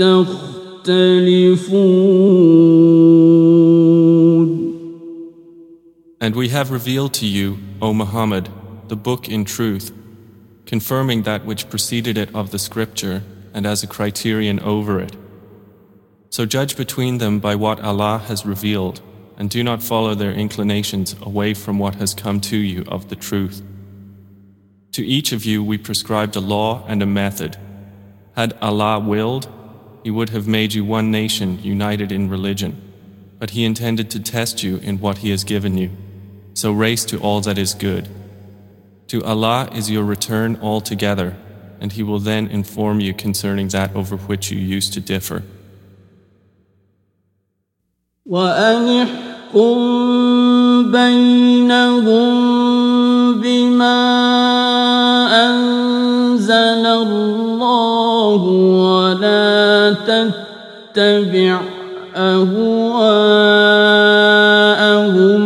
تختلفون. And we have revealed to you, O Muhammad, the book in truth, confirming that which preceded it of the scripture and as a criterion over it. So judge between them by what Allah has revealed, and do not follow their inclinations away from what has come to you of the truth. To each of you we prescribed a law and a method. Had Allah willed, He would have made you one nation united in religion, but He intended to test you in what He has given you. So race to all that is good. To Allah is your return altogether, and He will then inform you concerning that over which you used to differ. وأن احكم بينهم بما أنزل الله ولا تتبع أهواءهم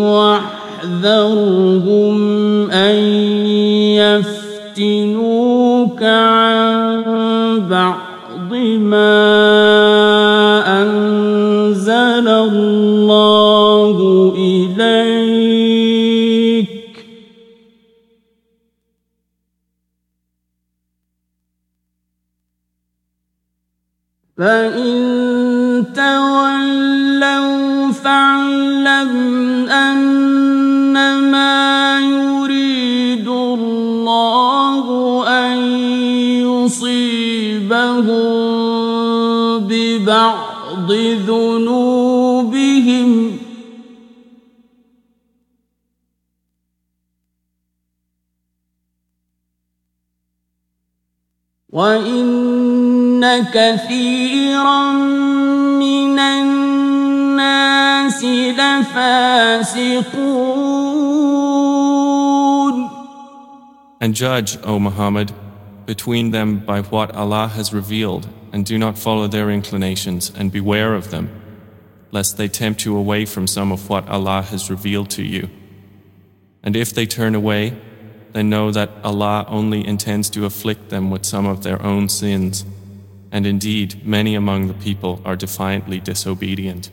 واحذرهم أن يفتنوك عن بعض ما أنزل الله إليك فإن تولوا فاعلم أنما يريد الله أن يصيبهم ببعض ذنوبهم وإن كثيرا من الناس لفاسقون. And judge, O Muhammad, between them by what Allah has revealed, and do not follow their inclinations, and beware of them, lest they tempt you away from some of what Allah has revealed to you. And if they turn away, then know that Allah only intends to afflict them with some of their own sins, and indeed many among the people are defiantly disobedient.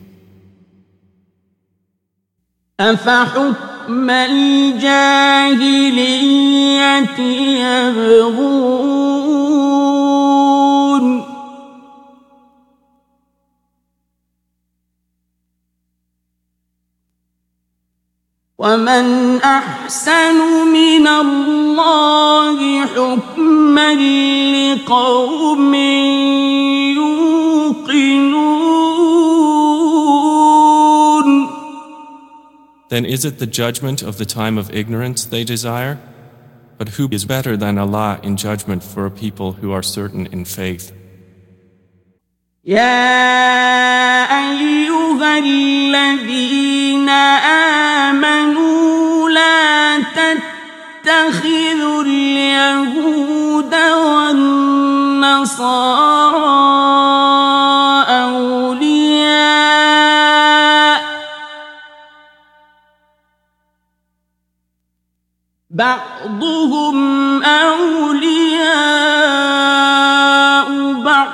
أفحكم الجاهلية يبغون ومن أحسن من الله حكما لقوم يوقنون. Then is it the judgment of the time of ignorance they desire? But who is better than Allah in judgment for a people who are certain in faith? يا أيها الذين آمنوا لا تتخذوا اليهود والنصارى أولياء بعضهم أولياء بعض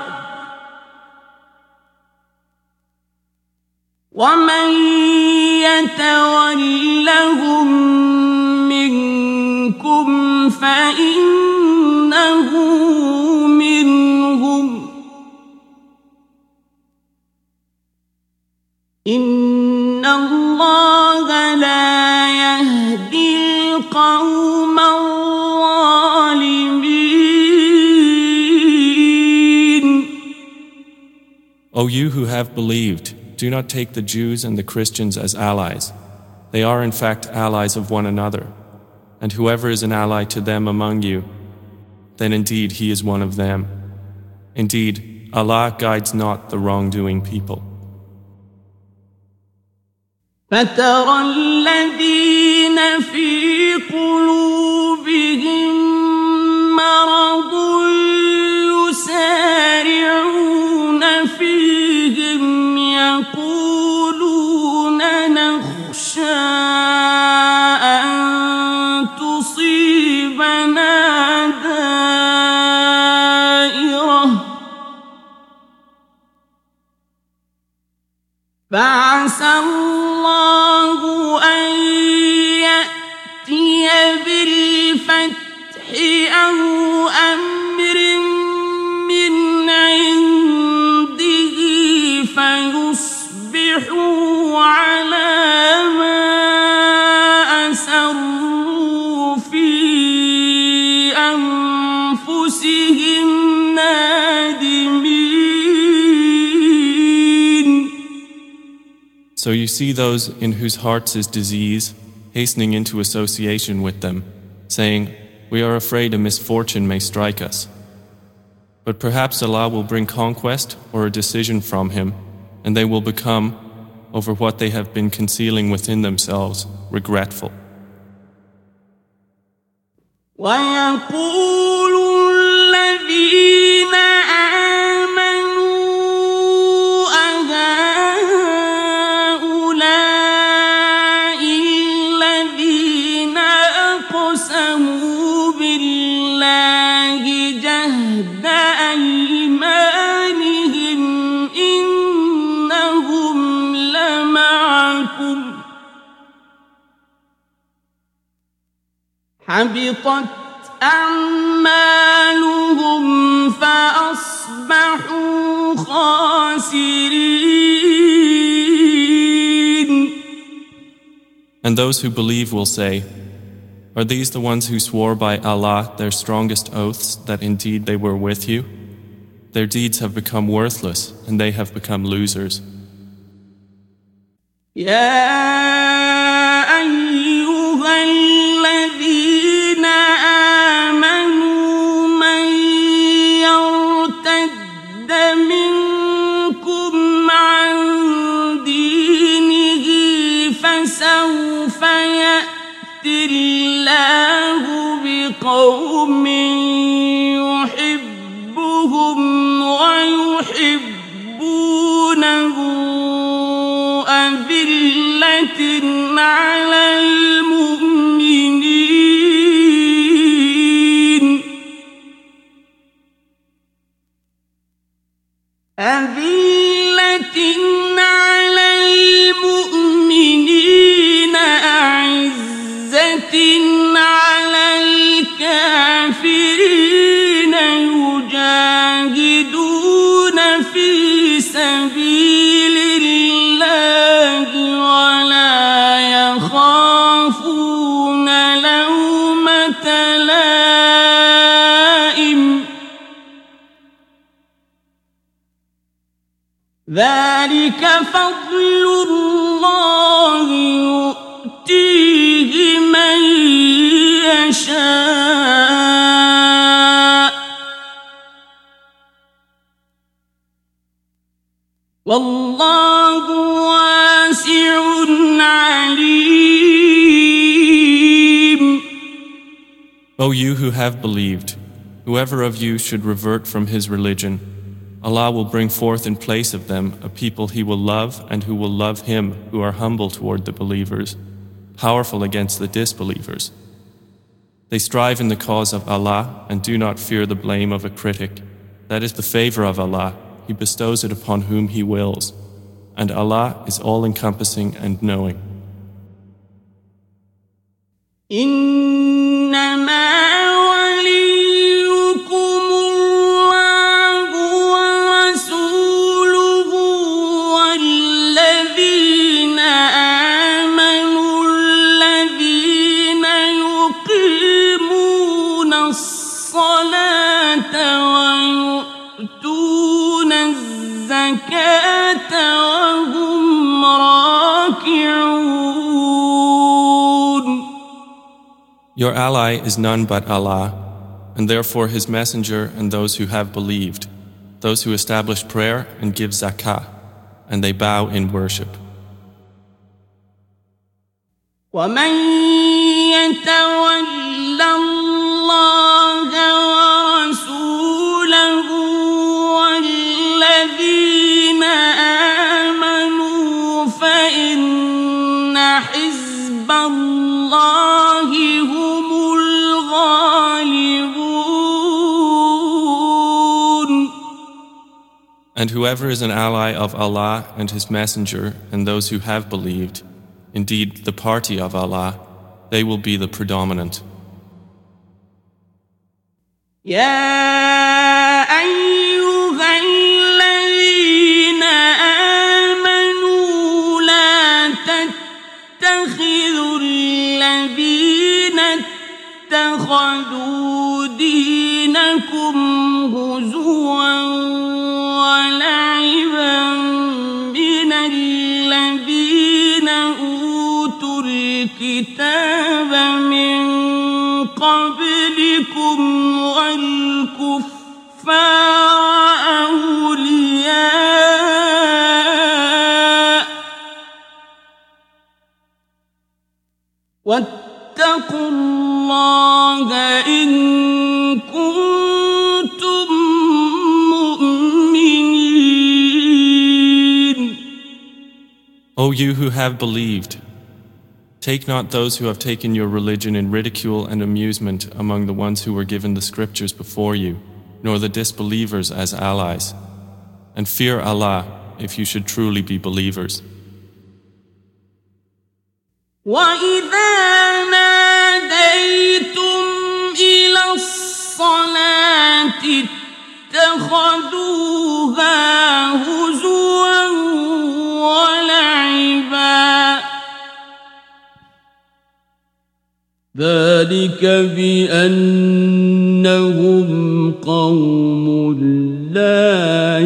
ومن يتولهم منكم فإنه منهم إن الله لا يهدي القوم الظالمين. O you who have believed, do not take the Jews and the Christians as allies. They are in fact allies of one another. And whoever is an ally to them among you, then indeed he is one of them. Indeed, Allah guides not the wrongdoing people. فترى الذين في قلوبهم مرض يسارعون فيهم يقولون نخشى أن تصيبنا دائرة فعسى الله أن يأتي بالفتح أو أمر من عنده فيصبحوا على ما أسروا في أنفسهم نادمين. So you see those in whose hearts is disease, hastening into association with them, saying, "We are afraid a misfortune may strike us." But perhaps Allah will bring conquest or a decision from Him, and they will become, over what they have been concealing within themselves, regretful. وَيَقُولُ الَّذِينَ آمَنُوا أَهَؤُلَاءِ الَّذِينَ أَقْسَمُوا بِاللَّهِ جَهْدَ أَيْمَانِهِمْ إِنَّهُمْ لَمَعَكُمْ حبطت أعمالهم فأصبحوا خاسرين. And those who believe will say, "Are these the ones who swore by Allah their strongest oaths that indeed they were with you? Their deeds have become worthless and they have become losers." الله بقوم يحبهم ويحبونه أذلة على المؤمنين أعزة على الكافرين يجاهدون في سبيل الله ولا يخافون لومة لائم ذلك فضل الله يؤتيه من يشاء والله واسع عليم. O you who have believed, whoever of you should revert from his religion, Allah will bring forth in place of them a people He will love and who will love Him, who are humble toward the believers, powerful against the disbelievers. They strive in the cause of Allah and do not fear the blame of a critic. That is the favor of Allah. He bestows it upon whom He wills. And Allah is all-encompassing and knowing. Your ally is none but Allah, and therefore His Messenger and those who have believed, those who establish prayer and give zakah, and they bow in worship. وَمَن يَتَوَلَّ اللَّهَ وَرَسُولَهُ وَالَّذِينَ آمَنُوا فَإِنَّ حِزْبَ اللَّهِ هُمُ الْغَالِبُونَ. And whoever is an ally of Allah and His Messenger and those who have believed, indeed the party of Allah, they will be the predominant. يا أيها الذين آمنوا لا تتخذوا الذين اتخذوا دينكم هزوا ولعبا من الذين أوتوا الكتاب من قبلكم والكفار أولياء واتقوا الله إن كنتم مؤمنين. O you who have believed, take not those who have taken your religion in ridicule and amusement among the ones who were given the scriptures before you, nor the disbelievers as allies, and fear Allah if you should truly be believers. وَإِذَا نَادَيْتُمْ إِلَى الصَّلَاةِ اتَّخَذُوهَا هُزُوًا وَلَعِبًا ذَلِكَ بِأَنَّهُمْ قَوْمٌ لَا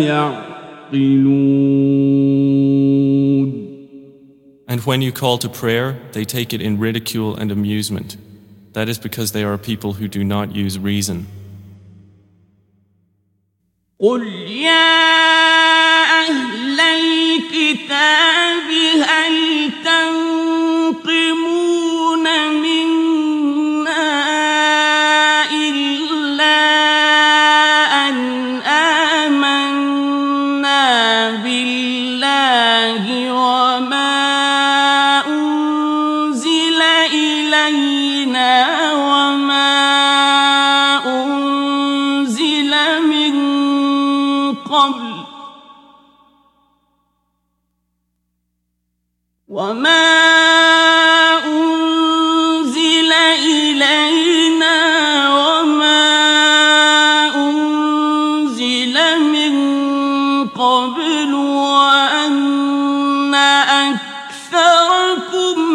يَعْقِلُونَ. And when you call to prayer, they take it in ridicule and amusement. That is because they are people who do not use reason. قُلْ يَا أَهْلَ الْكِتَابِ هَلْ تَنقِمُونَ مِنَّا إِلَّا أَنْ آمَنَّا بِاللَّهِ وَمَا أُنزِلَ إِلَيْنَا وَمَا أُنزِلَ من قبل وما أنزل إلينا وما أنزل من قبل وأن أكثركم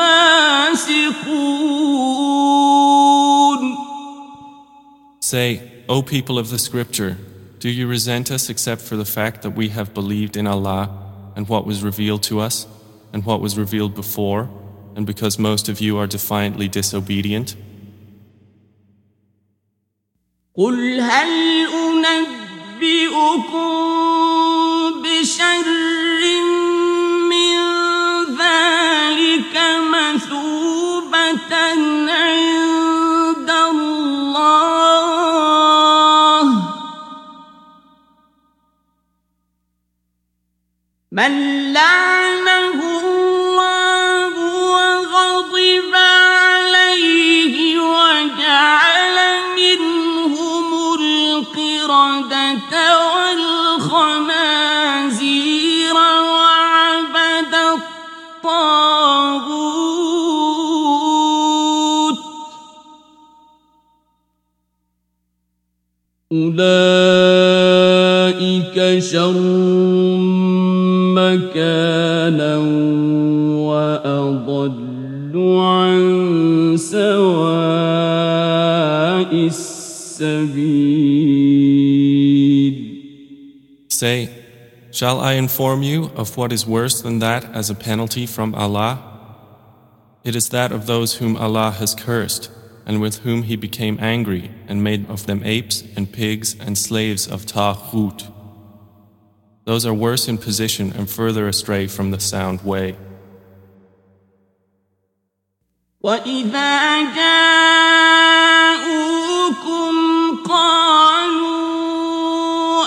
فاسقون. Say, O people of the scripture, do you resent us except for the fact that we have believed in Allah and what was revealed to us and what was revealed before, and because most of you are defiantly disobedient? قل هل أنبئكم بشر من ذلك مثوبة عند الله من لعنه الله وغضب عليه وجعل منهم القردة والخنازير وعبد الطاغوت أولئك شر مكانا وأضل عن سواء السبيل. Say, shall I inform you of what is worse than that as a penalty from Allah? It is that of those whom Allah has cursed, and with whom He became angry, and made of them apes and pigs and slaves of Taghut. Those are worse in position and further astray from the sound way. وَإِذَا جَاءُوكُمْ قَالُوا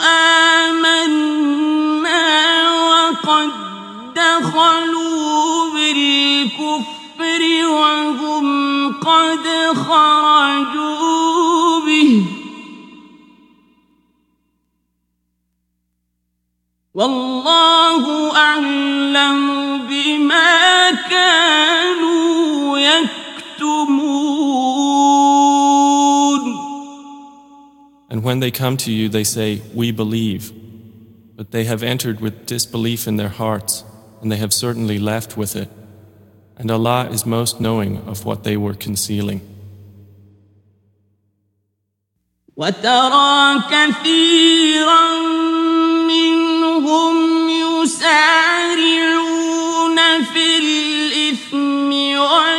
آمَنَّا وَقَدْ دَخَلُوا بِالْكُفْرِ وَهُمْ قَدْ خَرَجُوا بِهِ والله أعلم بما كانوا يكتمون. And when they come to you, they say, we believe. But they have entered with disbelief in their hearts, and they have certainly left with it. And Allah is most knowing of what they were concealing. وترى كثيرا منهم يسارعون في الإثم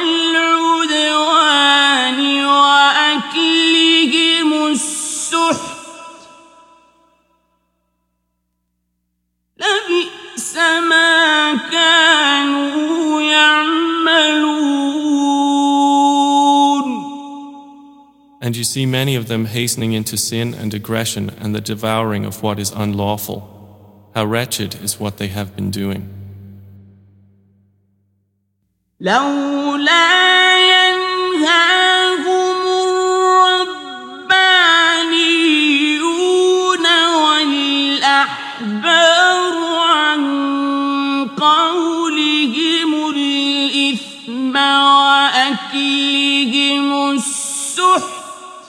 And you see many of them hastening into sin and aggression and the devouring of what is unlawful. How wretched is what they have been doing. لولا ينهاهم الربانيون والأحبار عن قولهم الإثم وأكلهم السحت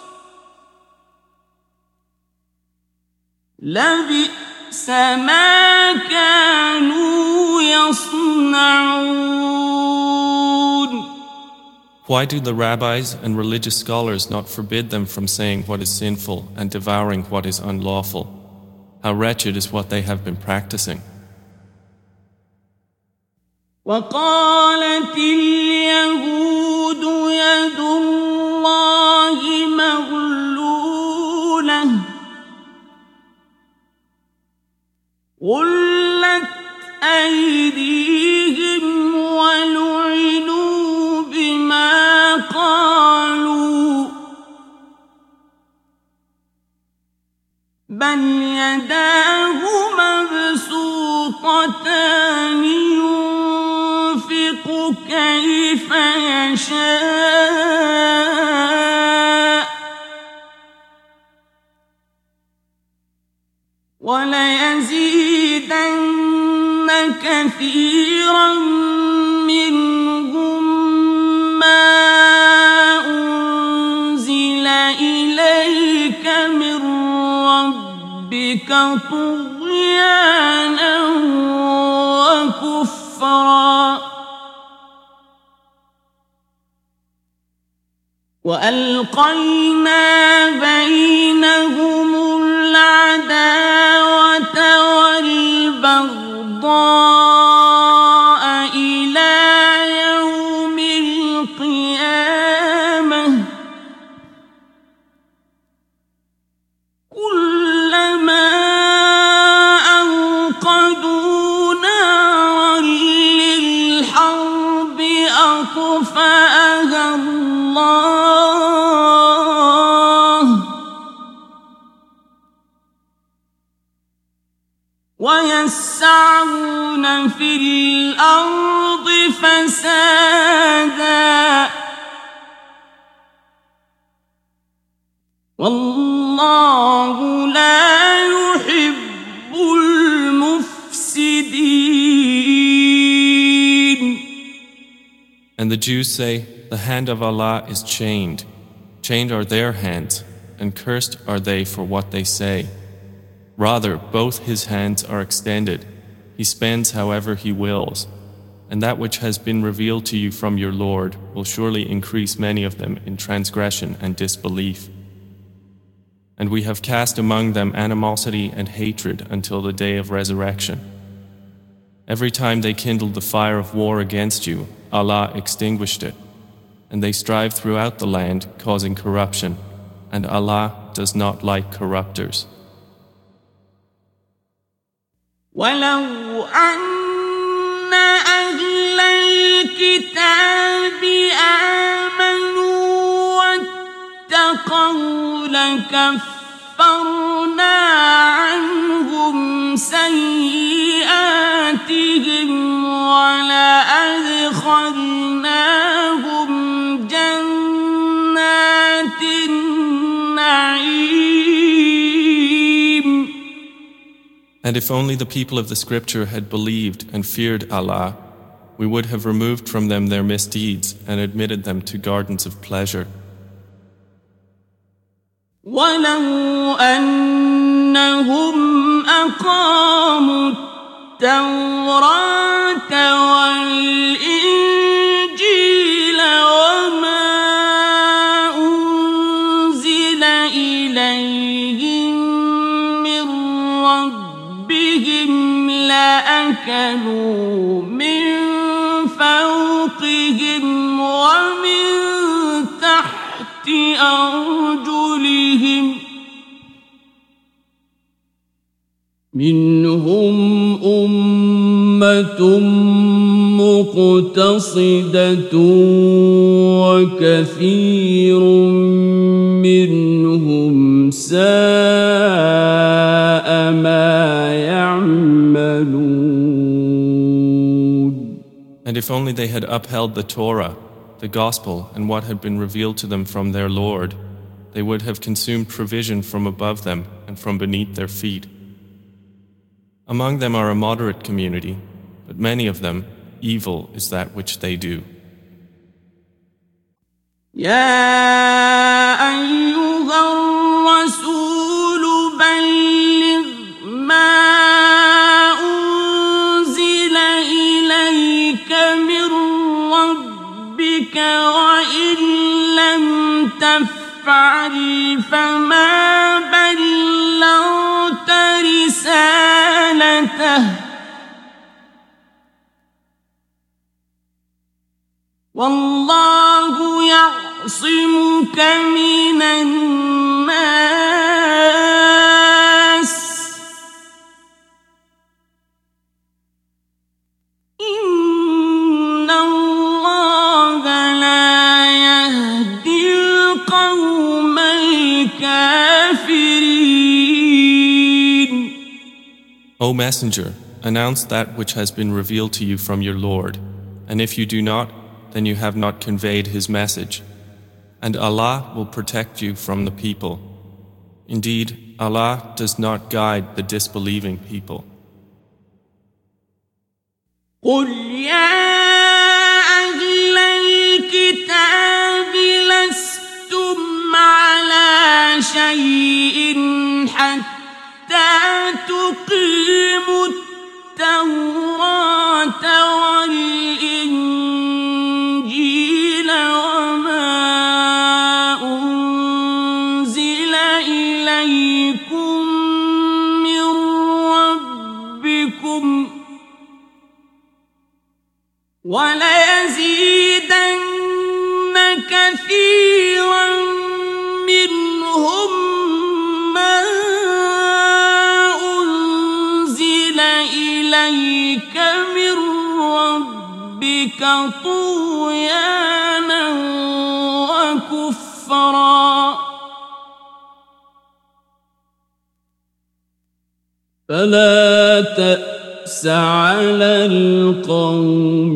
لبئس ما كانوا يصنعون. Why do the rabbis and religious scholars not forbid them from saying what is sinful and devouring what is unlawful? How wretched is what they have been practicing. وقالت اليهود يد الله مغلولة غلت أيديهم ولعنوا بما قالوا بل يداه مبسوطتان ينفق كيف يشاء وليزيدن كثيرا منهم ما أنزل إليك من ربك طغيانا وكفرا وألقينا بينهم العداوة والبغضاء إلى يوم القيامة كلما أوقدوا نارا للحرب أطفأها الله ويسعون في الأرض فسادا والله لا يحب المفسدين. And the Jews say, the hand of Allah is chained. Chained are their hands, and cursed are they for what they say. Rather, both his hands are extended. He spends however he wills. And that which has been revealed to you from your Lord will surely increase many of them in transgression and disbelief. And we have cast among them animosity and hatred until the day of resurrection. Every time they kindled the fire of war against you, Allah extinguished it. And they strive throughout the land, causing corruption. And Allah does not like corruptors. ولو أن أهل الكتاب آمنوا واتقوا لكفرنا عنهم سيئاتهم ولأدخلناهم جنات النعيم. And if only the people of the scripture had believed and feared Allah, we would have removed from them their misdeeds and admitted them to gardens of pleasure. ولو أنهم أقاموا التوراة والإنجيل وما أنزل إليهم من ربهم لأكلوا من فوقهم ومن تحت أرجلهم منهم أمة مقتصدة وكثير منهم ساء ما يعملون. And if only they had upheld the Torah, the Gospel, and what had been revealed to them from their Lord, they would have consumed provision from above them and from beneath their feet. Among them are a moderate community, but many of them, evil is that which they do. يا أيها الرسول بلغ ما أنزل إليك من ربك وإن لم تفعل فما بلغت رسالته والله يعصمك من الناس إن الله لا يهدي القوم الكافرين. O Messenger, announce that which has been revealed to you from your Lord, and if you do not, then you have not conveyed His message. And Allah will protect you from the people. Indeed, Allah does not guide the disbelieving people. قل يا أهل الكتاب لستم على شيء حتى تقيموا التوراة والإنجيل وما أنزل إليكم من ربكم وليزيدن كثيرا منهم ما أنزل إليك من ربك طغيانا وكفرا فلا تأس على القوم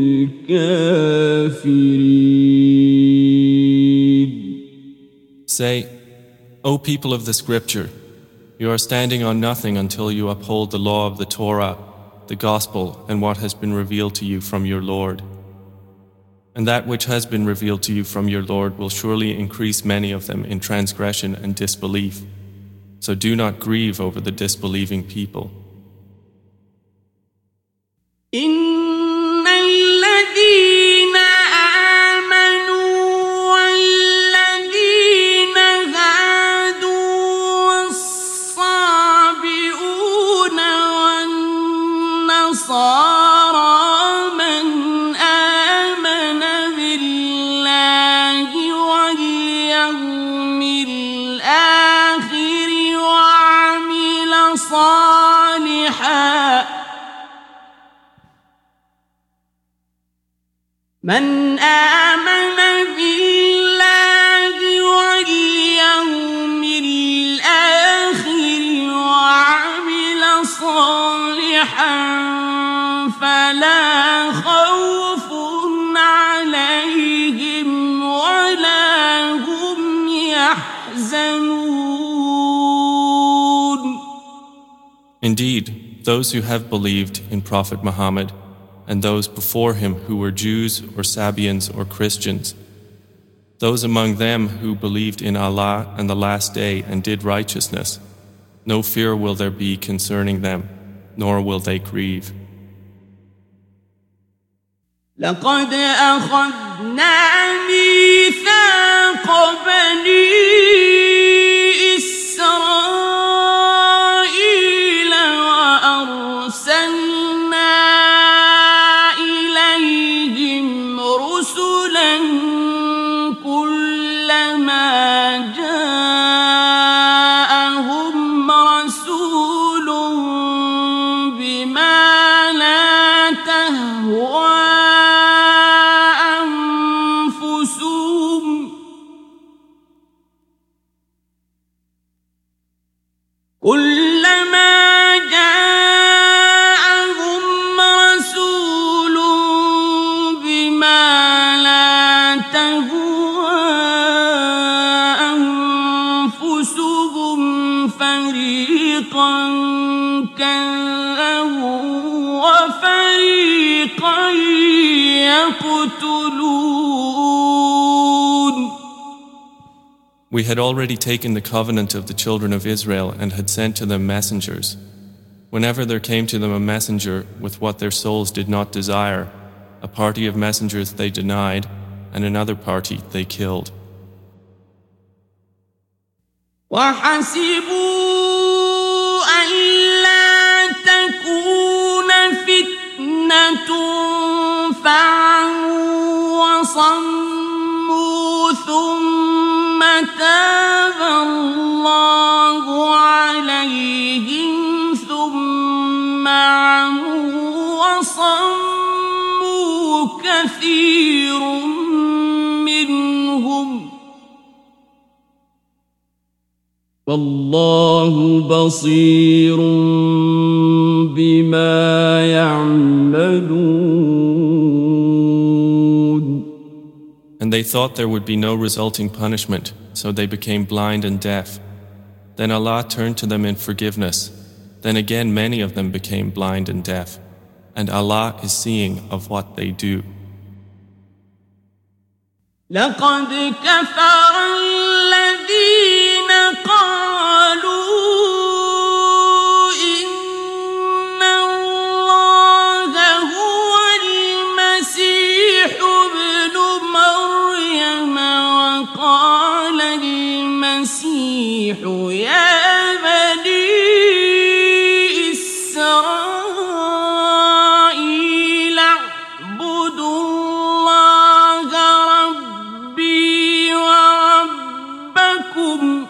الكافرين. Say, O people of the Scripture, you are standing on nothing until you uphold the law of the Torah, the Gospel, and what has been revealed to you from your Lord. And that which has been revealed to you from your Lord will surely increase many of them in transgression and disbelief. So do not grieve over the disbelieving people. إن الذين آمنوا والذين هادوا والصابئون والنصارى من آمن بالله واليوم الآخر وعمل صالحا من آمن بالله واليوم الآخر وعمل صالحا فلا خوف عليهم ولا هم يحزنون. Indeed, those who have believed in Prophet Muhammad and those before him who were Jews or Sabians or Christians, those among them who believed in Allah and the Last Day and did righteousness, no fear will there be concerning them, nor will they grieve. لقد أخذنا ميثاق بني إسرائيل وأرسلنا إليهم رسلا كلما جاءهم رسول بما لا تهوى أنفسهم فريقا كذبوا وفريقا يقتلون. We had already taken the covenant of the children of Israel and had sent to them messengers. Whenever there came to them a messenger with what their souls did not desire, a party of messengers they denied, and another party they killed. وحسبوا ألا تكون فتنة فعموا وصموا ثم تاب الله عليهم ثم عموا وصموا كثير منهم والله بصير بما يعملون. And they thought there would be no resulting punishment, so they became blind and deaf. Then Allah turned to them in forgiveness. Then again many of them became blind and deaf. And Allah is seeing of what they do. لقد كفر الذين قالوا إن الله هو المسيح ابن مريم وقال المسيح يا بني إسرائيل اعبدوا الله ربي وربكم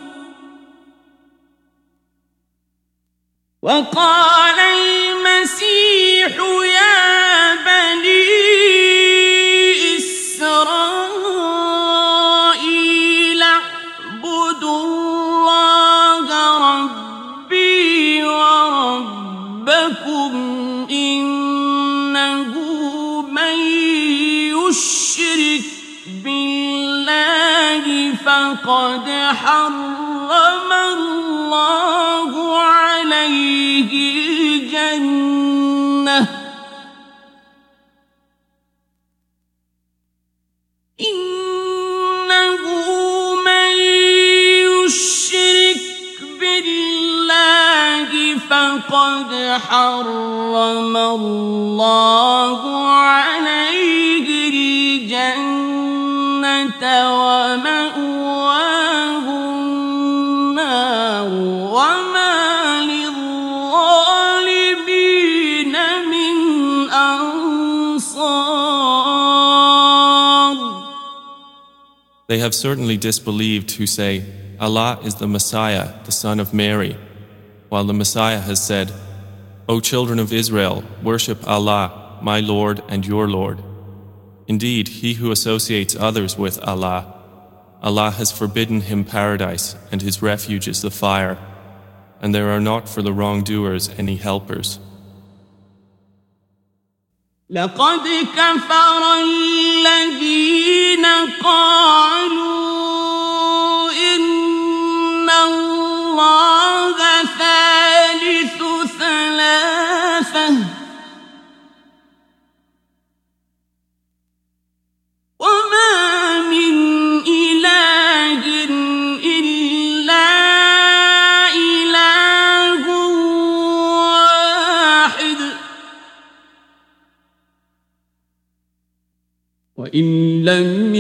وقال المسيح يا بني إسرائيل اعبدوا الله ربي وربكم إنه من يشرك بالله فقد حرم الله عليه الجنة إنه من يشرك بالله فقد حرم الله عليه الجنة ومأواه النار وما للظالمين من أنصار. They have certainly disbelieved who say, Allah is the Messiah, the son of Mary, while the Messiah has said, O children of Israel, worship Allah, my Lord and your Lord. Indeed, he who associates others with Allah, Allah has forbidden him paradise, and his refuge is the fire, and there are not for the wrongdoers any helpers. لقد كفر الذين قالوا إن الله ثالث ثلاثة وما من إله إلا إله واحد وإن لم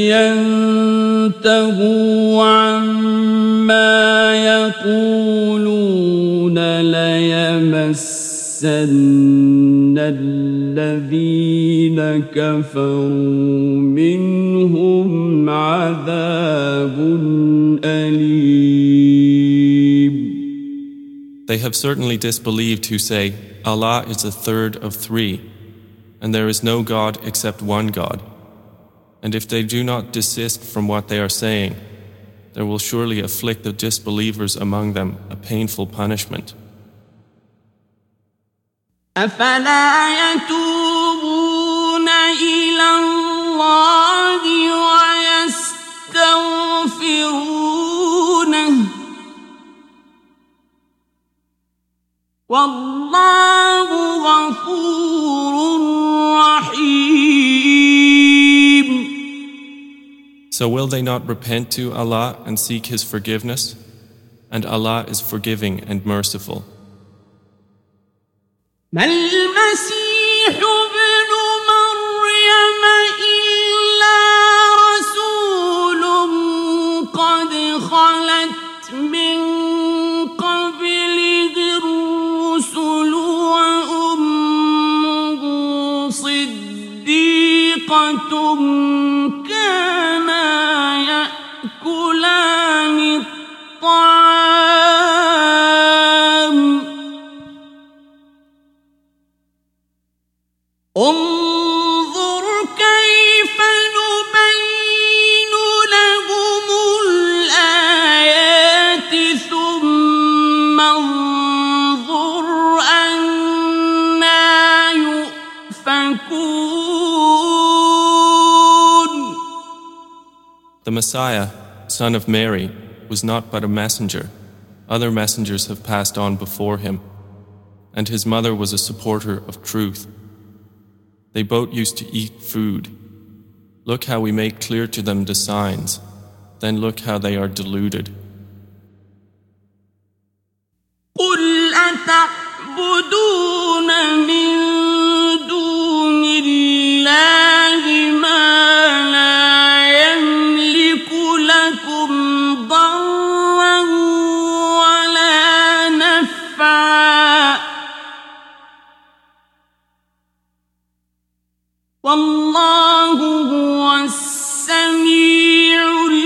ينتهوا عما يقولون ليمسن الذين كفروا منهم عذاب أليم. They have certainly disbelieved who say, Allah is the third of three, and there is no God except one God. And if they do not desist from what they are saying, there will surely afflict the disbelievers among them a painful punishment. أفلا يتوبون إلى الله ويستغفرونه والله غفور رحيم. So will they not repent to Allah and seek His forgiveness? And Allah is forgiving and merciful. ما المسيح ابن مريم إلا رسول قد خلت من قبله الرسل وأمه صديقة كانا يأكلان الطعام انظر كيف نبين لهم الآيات ثم انظر أنى يؤفكون. The Messiah, son of Mary, was not but a messenger. Other messengers have passed on before him, and his mother was a supporter of truth. They both used to eat food. Look how we make clear to them the signs. Then look how they are deluded. قل أتعبدون من دون الله ما لا يملك لكم ضرا ولا نفعا والله هو السميع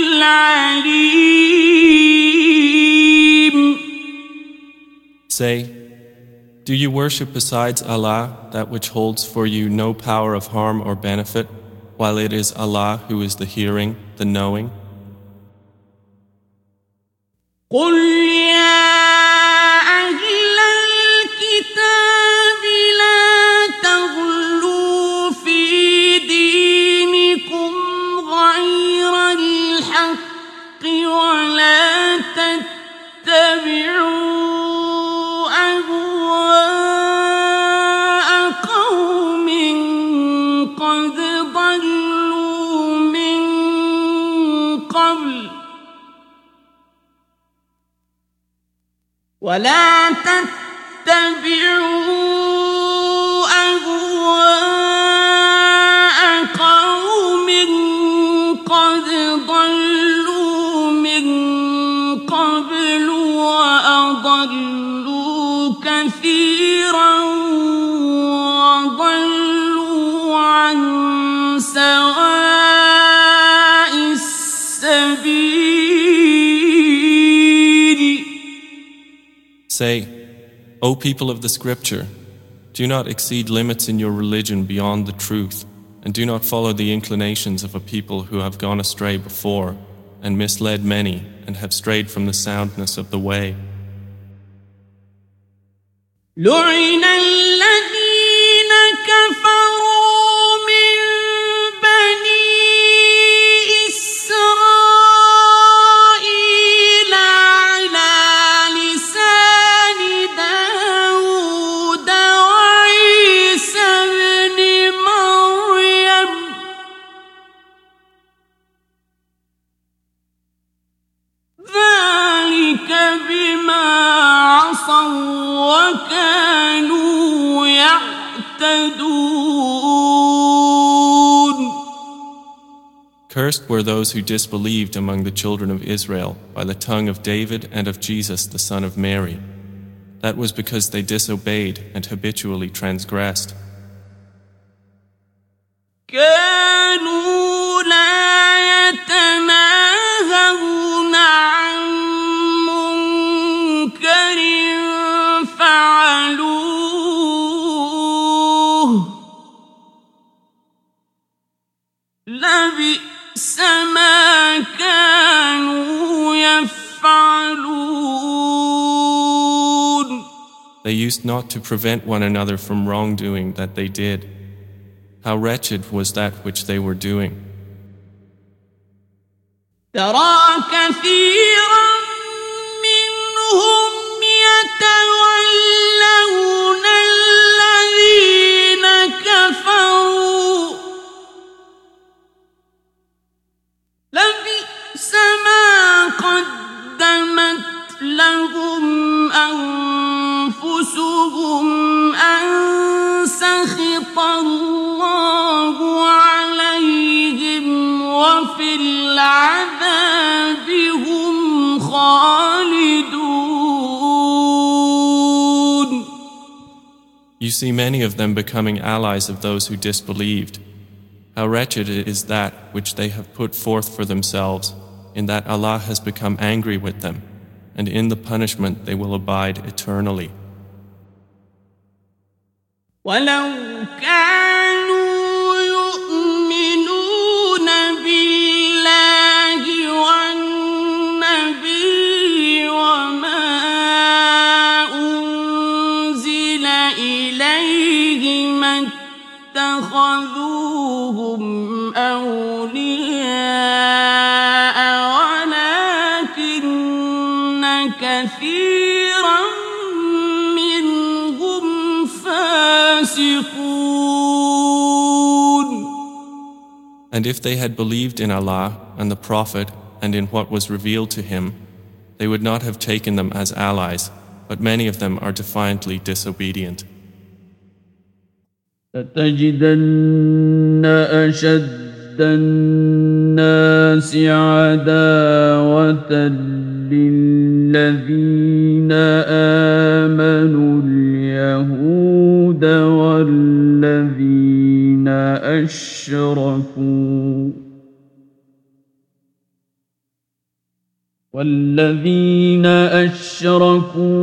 العليم. Say, do you worship besides Allah that which holds for you no power of harm or benefit, while it is Allah who is the hearing, the knowing? قل يا أهل الكتاب لا تغلوا في دينكم غير الحق ولا تتبعوا أهواء قوم قد ضلوا من قبل ولا تتبعوا أهواء قوم قد ضلوا من قبل وأضلوا كثيرا وضلوا عن سواء السبيل. Say, O people of the Scripture, do not exceed limits in your religion beyond the truth, and do not follow the inclinations of a people who have gone astray before, and misled many, and have strayed from the soundness of the way. لعن الذين كفروا من بني إسرائيل على لسان داود وعيسى ابن مريم ذلك بما عصوا وكانوا يعتدون. Cursed were those who disbelieved among the children of Israel by the tongue of David and of Jesus the son of Mary. That was because they disobeyed and habitually transgressed. كانوا لا يتناهون عن منكر فعلوه لبئس ما كانوا يفعلون. They used not to prevent one another from wrongdoing that they did. How wretched was that which they were doing. ترى كثيرا منهم يتولون أنفسهم أن سخط الله عليهم وفي العذاب هم خالدون. You see many of them becoming allies of those who disbelieved. How wretched is that which they have put forth for themselves, in that Allah has become angry with them, and in the punishment they will abide eternally. وَلَوْ كَانُوا يُؤْمِنُونَ بِاللَّهِ وَالنَّبِيِّ وَمَا أُنزِلَ إِلَيْهِ مَا اتَّخَذُوهُمْ أَوْلِيَاءَ وَلَكِنَّ كَثِيرًا مِّنْهُمْ فَاسِقُونَ. And if they had believed in Allah and the Prophet and in what was revealed to him, they would not have taken them as allies, but many of them are defiantly disobedient. لتجدن أشد الناس عداوة للذين آمنوا اليهود والذين أشركوا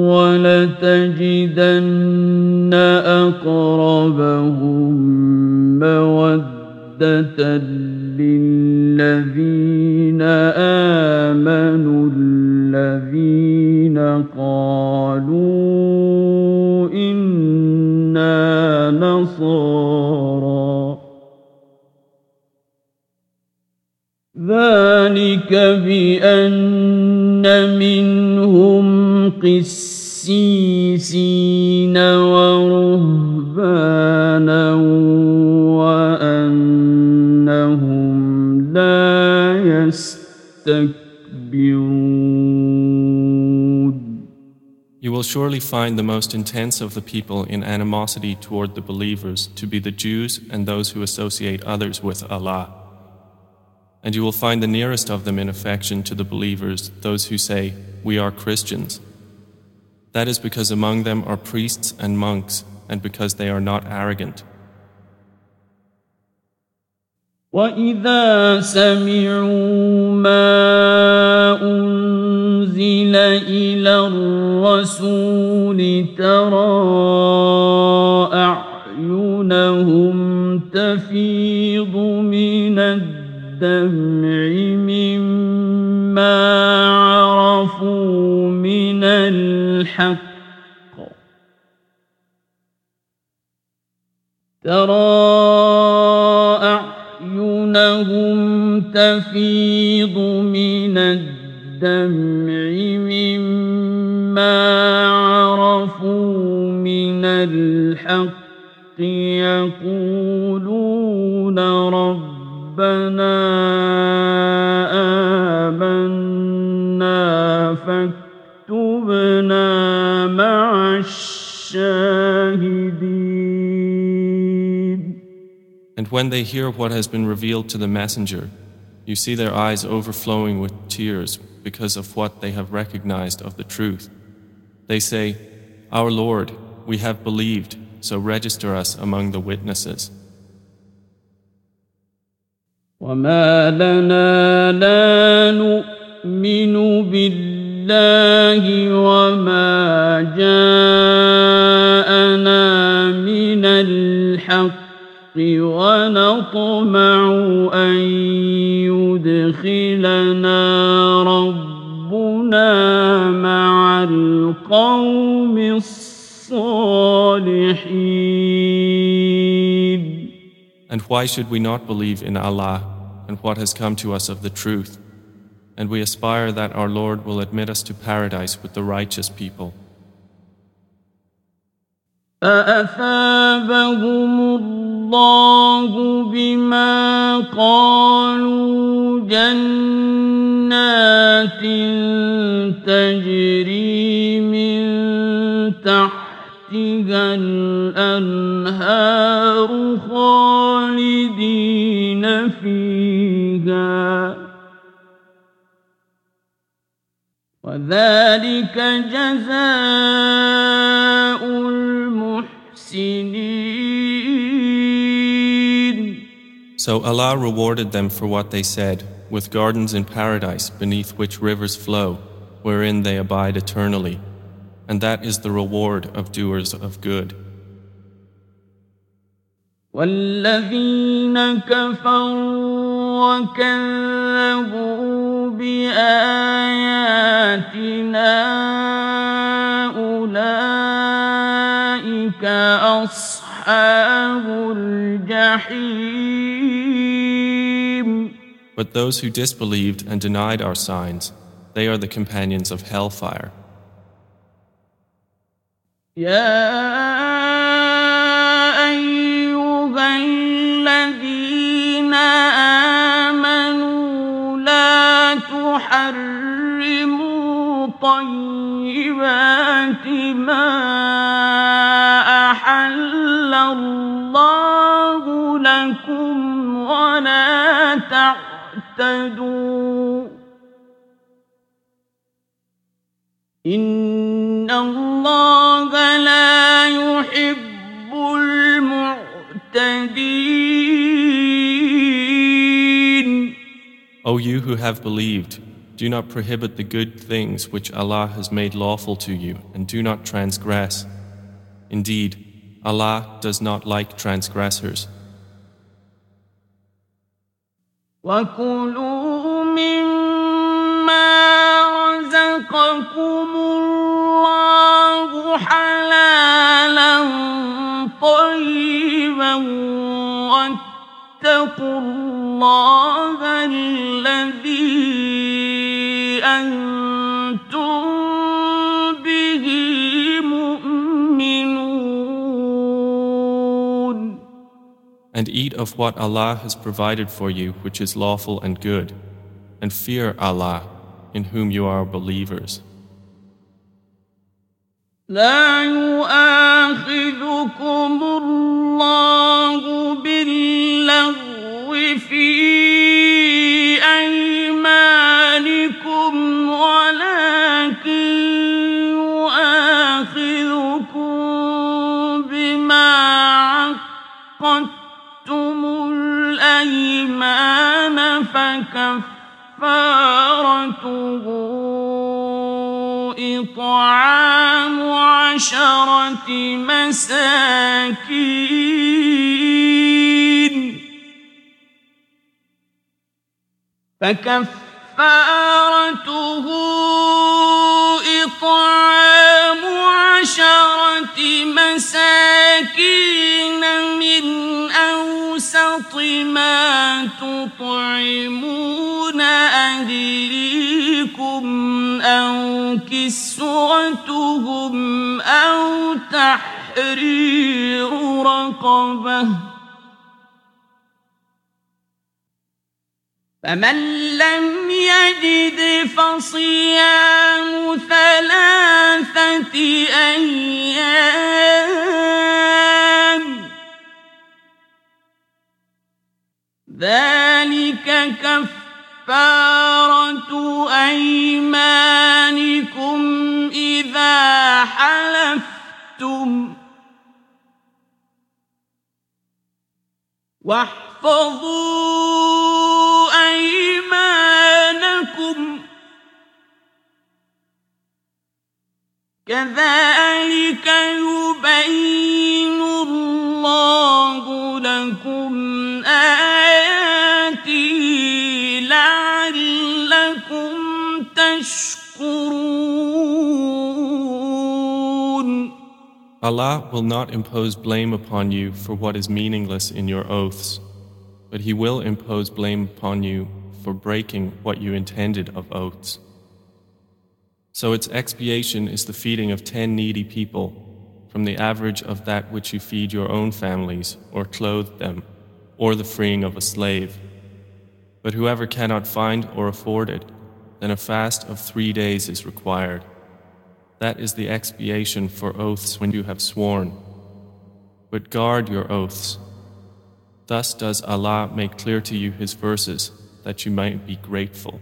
ولتجدن أقربهم مودة للذين آمنوا الذين قالوا إنا نصارى ذلك بأن منهم قسيسين ورهبانا وأنهم لا يستكبرون. You will surely find the most intense of the people in animosity toward the believers to be the Jews and those who associate others with Allah. And you will find the nearest of them in affection to the believers those who say, "We are Christians." That is because among them are priests and monks, and because they are not arrogant. وَإِذَا سَمِعُوا مَا أُنزِلَ إِلَى الرَّسُولِ تَرَىٰ أَعْيُنَهُمْ تَفِيضُ مِنَ الدمع مما عرفوا من الحق ترى أعينهم تفيض من الدمع مما عرفوا من الحق يقولون ربنا آمنا فاكتبنا مع الشاهدين. And when they hear what has been revealed to the messenger, you see their eyes overflowing with tears because of what they have recognized of the truth. They say, "Our Lord, we have believed, so register us among the witnesses." وما لنا لا نؤمن بالله وما جاءنا من الحق ونطمع أن يدخلنا ربنا مع القوم الصالحين. And why should we not believe in Allah and what has come to us of the truth? And we aspire that our Lord will admit us to paradise with the righteous people. فأثابهم الله بما قالوا جنات تجري من تحتها الأنهار خالدين فيها وذلك جزاء المحسنين. So Allah rewarded them for what they said, with gardens in paradise beneath which rivers flow, wherein they abide eternally. And that is the reward of doers of good. والذين كفروا وكذبوا بآياتنا أولئك أصحاب الجحيم. But those who disbelieved and denied our signs, they are the companions of hellfire. حرموا طيبات ما أحل الله لكم ولا تعتدوا إن الله لا يحب المعتدين. O you who have believed, do not prohibit the good things which Allah has made lawful to you, and do not transgress. Indeed, Allah does not like transgressors. وَكُلُوا مِمَّا رَزَقَكُمُ اللَّهُ حَلَالًا طَيِّبًا وَاتَّقُوا اللَّهَ الَّذِي أنتم به مؤمنون. And eat of what Allah has provided for you, which is lawful and good, and fear Allah, in whom you are believers. لا يؤاخذكم الله باللغو في أيمانكم ولكن يؤاخذكم بما عقدتم الأيمان فكفارته إطعام 10 مساكين فكفارته إطعام 10 مساكين من أوسط ما تطعمون أهليكم أو كسوتهم أو تحرير رقبة فمن لم يجد فصيام 3 أيام ذلك كفارة أيمانكم إذا حلفتم واحفظوا أيمانكم كذلك يبين الله لكم آياته لعلكم تشكرون. Allah will not impose blame upon you for what is meaningless in your oaths, but He will impose blame upon you for breaking what you intended of oaths. So its expiation is the feeding of 10 needy people from the average of that which you feed your own families or clothe them, or the freeing of a slave. But whoever cannot find or afford it, then a fast of 3 days is required. That is the expiation for oaths when you have sworn. But guard your oaths. Thus does Allah make clear to you His verses, that you might be grateful.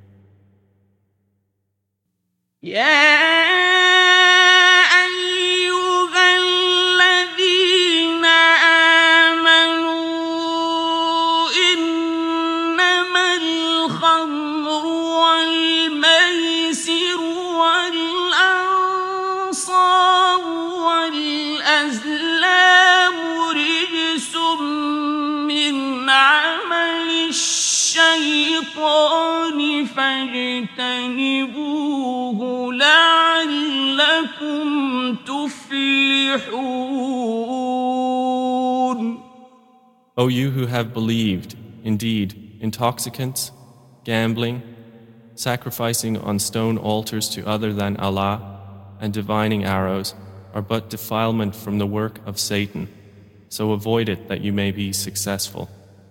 فاجتنبوه لعلكم تفلحون. O you who have believed, indeed, intoxicants, gambling, sacrificing on stone altars to other than Allah, and divining arrows are but defilement from the work of Satan, so avoid it that you may be successful.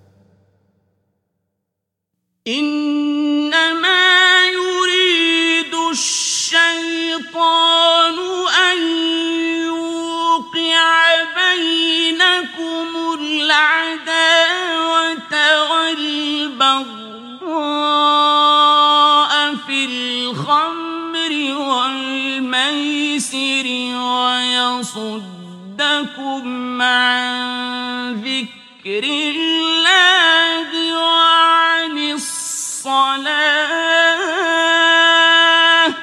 إنما يريد الشيطان أن يوقع بينكم العداوة والبغضاء في الخمر والميسر ويصدكم عن ذكر الله وعن الصلاة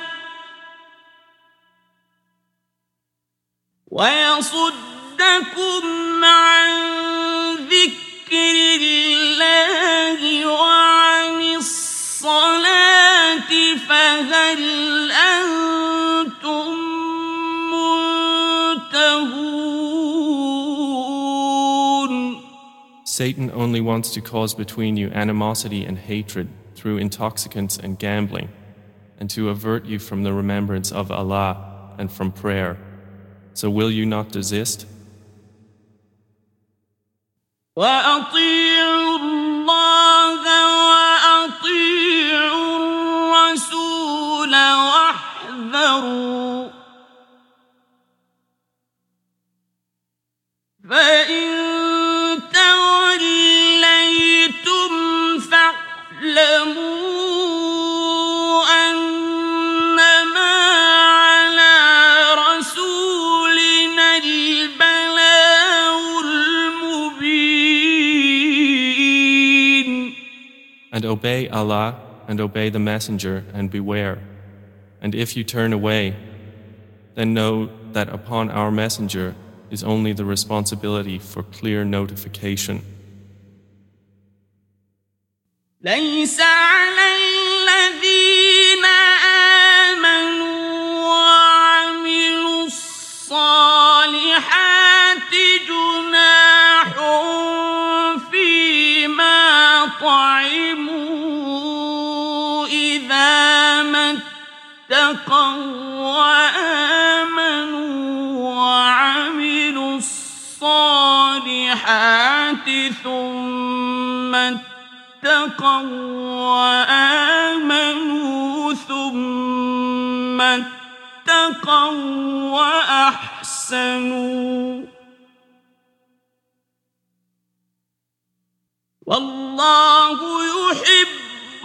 ويصدكم عن ذكر الله وعن الصلاة فهل أنتم منتهون. Satan only wants to cause between you animosity and hatred through intoxicants and gambling, and to avert you from the remembrance of Allah and from prayer. So will you not desist? وأطيعوا الله وأطيعوا الرسول واحذروا فإن توليتم فاعلموا أنما على رسولنا البلاغ المبين. And obey Allah and obey the Messenger and beware. And if you turn away, then know that upon our Messenger is only the responsibility for clear notification. ليس على الذين آمنوا وعملوا الصالحات جناح فيما طعموا إذا ما اتقوا وآمنوا وعملوا الصالحات ثم اتقوا وآمنوا ثم اتقوا وأحسنوا والله يحب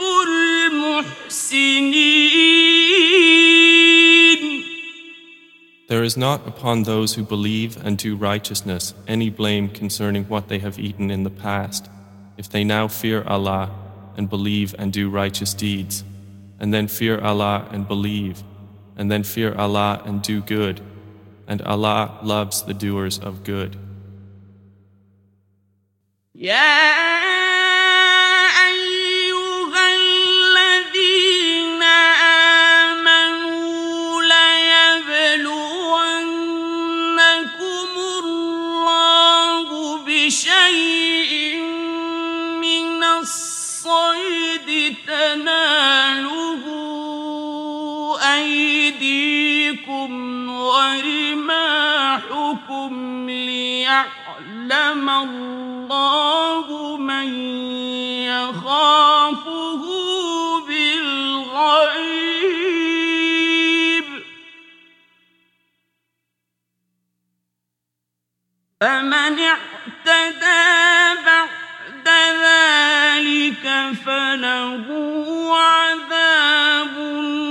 المحسنين. There is not upon those who believe and do righteousness any blame concerning what they have eaten in the past, if they now fear Allah and believe and do righteous deeds, and then fear Allah and believe, and then fear Allah and do good, and Allah loves the doers of good. بشيء من الصيد تناله أيديكم ورماحكم ليعلم الله من يخافه بالغيب فمن اعتدى بعد ذلك فله عذاب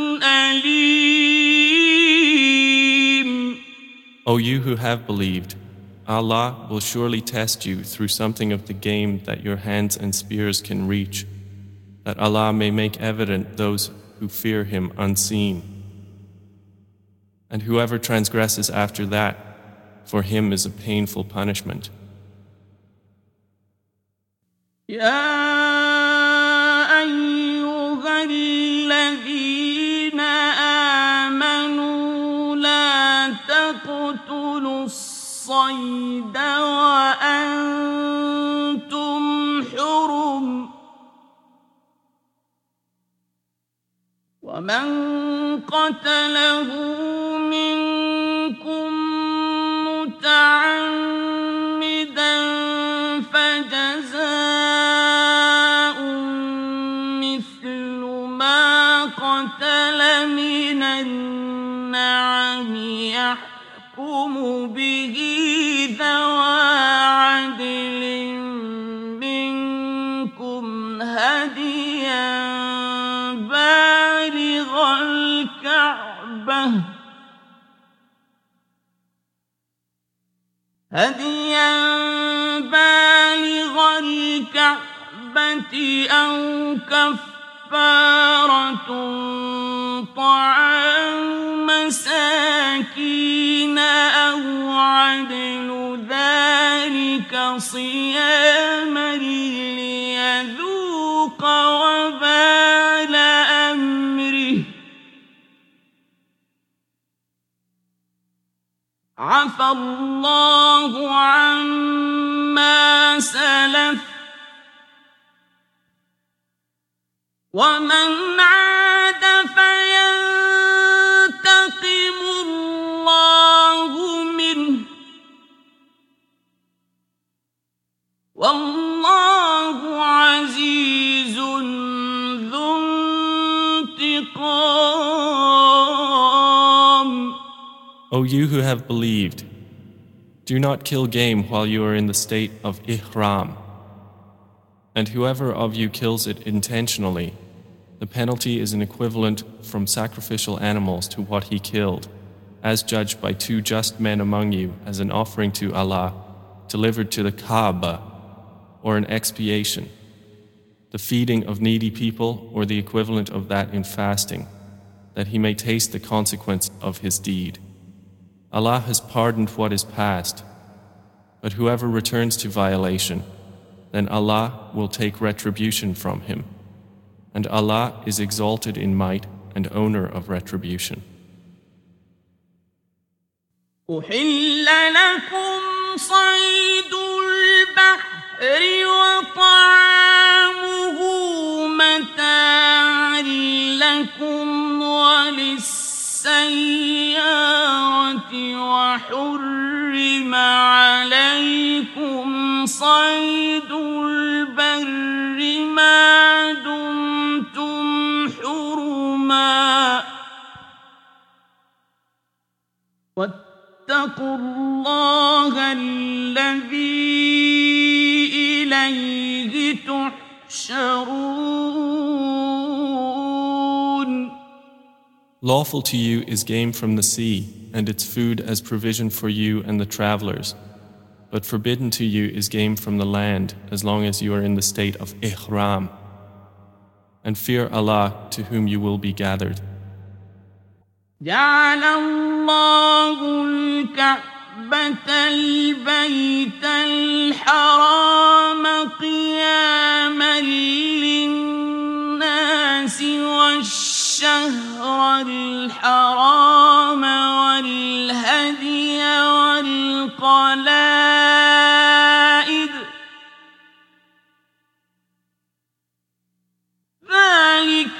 أليم. O you who have believed, Allah will surely test you through something of the game that your hands and spears can reach, that Allah may make evident those who fear Him unseen. And whoever transgresses after that, for him is a painful punishment. يا أيها الذين آمنوا لا تقتلوا الصيد وأنتم حرم ومن قتله منكم متعمدا فجزاء مثل ما قتل من النعم يحكم به ذوى عدل منكم هديا بالغ الكعبة أو كفارة طعام مساكين أو عدل ذلك صياما ليذوق وبال أمره عفى الله عما سلف ومن عاد فينتقم الله منه والله عزيز ذو انتقام. O you who have believed, do not kill game while you are in the state of ihram. And whoever of you kills it intentionally, the penalty is an equivalent from sacrificial animals to what he killed, as judged by 2 just men among you as an offering to Allah, delivered to the Kaaba, or an expiation, the feeding of needy people or the equivalent of that in fasting, that he may taste the consequence of his deed. Allah has pardoned what is past, but whoever returns to violation, then Allah will take retribution from him. And Allah is exalted in might and owner of retribution. أحل لكم صيد البحر وطعامه متاعا لكم وللسيارة وحرم عليكم صيد البر ما دمتم حرما واتقوا الله الذي إليه تحشرون. Lawful to you is game from the sea and its food as provision for you and the travelers. But forbidden to you is game from the land as long as you are in the state of ihram. And fear Allah to whom you will be gathered. جعل الله الكعبة البيت الحرام قياما للناس والشهر الحرام والهدي والقلائد ذلك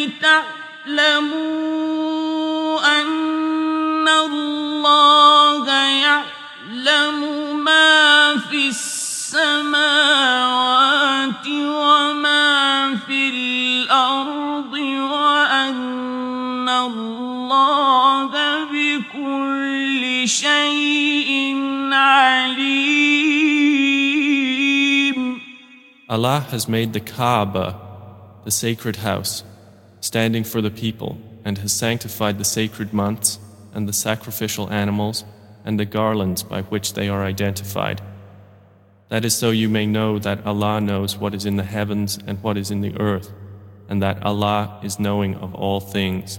لتعلموا أن الله يعلم ما في السماوات وما في الأرض وأن الله بكل شيء عليم. Allah has made the Kaaba, the sacred house, standing for the people, and has sanctified the sacred months and the sacrificial animals and the garlands by which they are identified. That is so you may know that Allah knows what is in the heavens and what is in the earth, and that Allah is knowing of all things.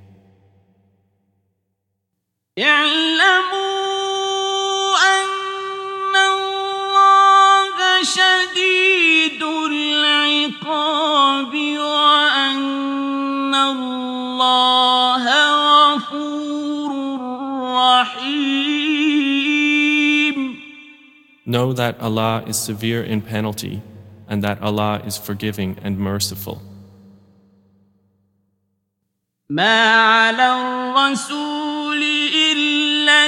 شديد العقاب وأن الله غفور رحيم. Know that Allah is severe in penalty and that Allah is forgiving and merciful. ما على الرسول إلا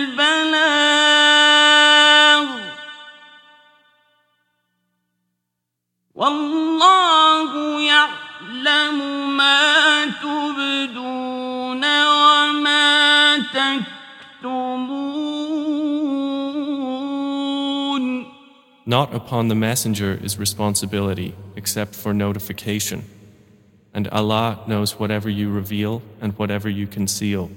البلاغ والله يعلم ما تبدون وما تكتمون. Not upon the messenger is responsibility except for notification, and Allah knows whatever you reveal and whatever you conceal.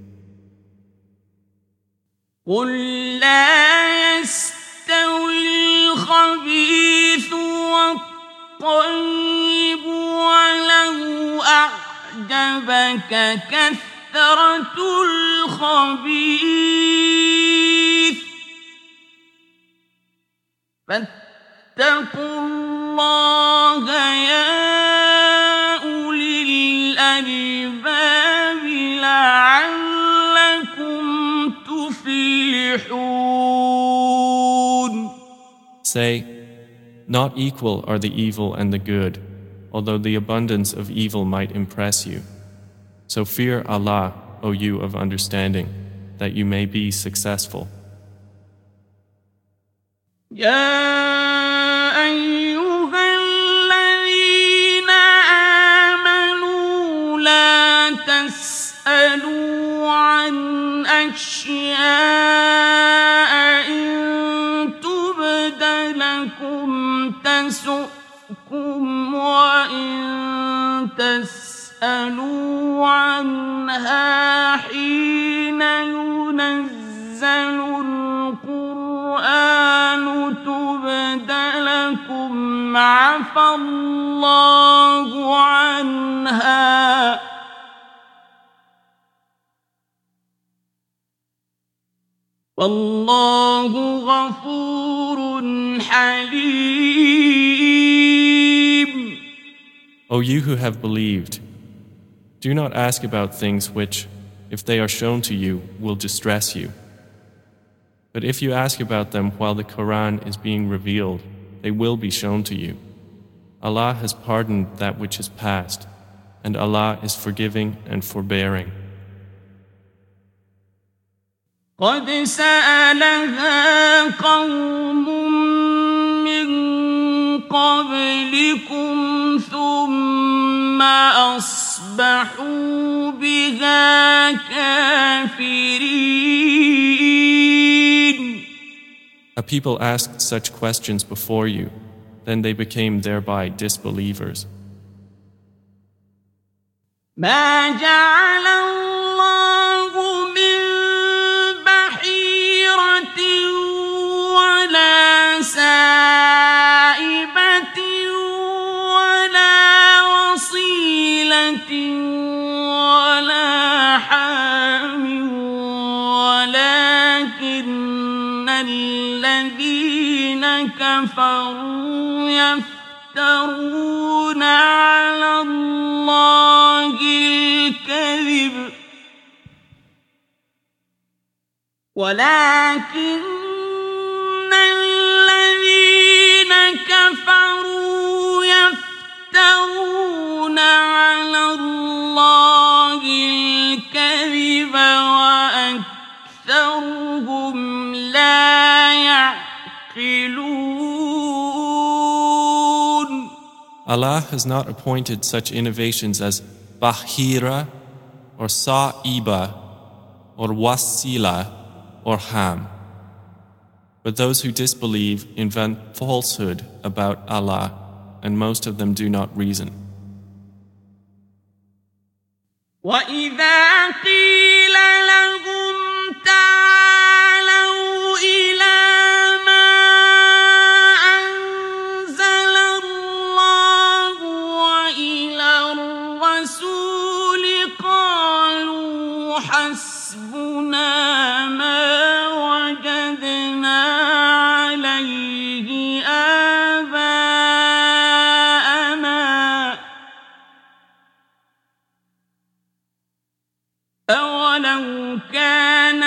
قل لا يستوي الخبيث والطيب ولو أعجبك كثرة الخبيث فاتقوا الله يا أولي الألباب لعلكم تفلحون. Say, not equal are the evil and the good, although the abundance of evil might impress you. So fear Allah, O you of understanding, that you may be successful. يا أيها الذين آمنوا لا تسألوا عن أشياء إن تبد لكم تسؤكم وإن تسألوا عنها حين ينزل القرآن تبد لكم عفى الله عنها والله غفور حليم. O you who have believed, do not ask about things which, if they are shown to you, will distress you. But if you ask about them while the Quran is being revealed, they will be shown to you. Allah has pardoned that which is past, and Allah is forgiving and forbearing. قد سألها قوم من قبلكم ثم أصبحوا بها كافرين. A people asked such questions before you, then they became thereby disbelievers. ما جعل الله من بحيرة ولا سائبة ولا وصيلة ولا حام ولكن الذين كفروا يفترون على الله الكذب ولكن الذين كفروا يفترون على الله الكذب وأكثرهم لا يعقلون. Allah has not appointed such innovations as Bahira or Sa'iba or Wasila or Ham. But those who disbelieve invent falsehood about Allah, and most of them do not reason. وَإِذَا قِيلَ لَهُمْ تَعَالَوْا إِلَى مَا أَنزَلَ اللَّهُ وَإِلَى الرَّسُولِ قَالُوا حَسْبُنَا مَا وَجَدْنَا عَلَيْهِ آبَاءَنَا أَوَلَوْ كَانَ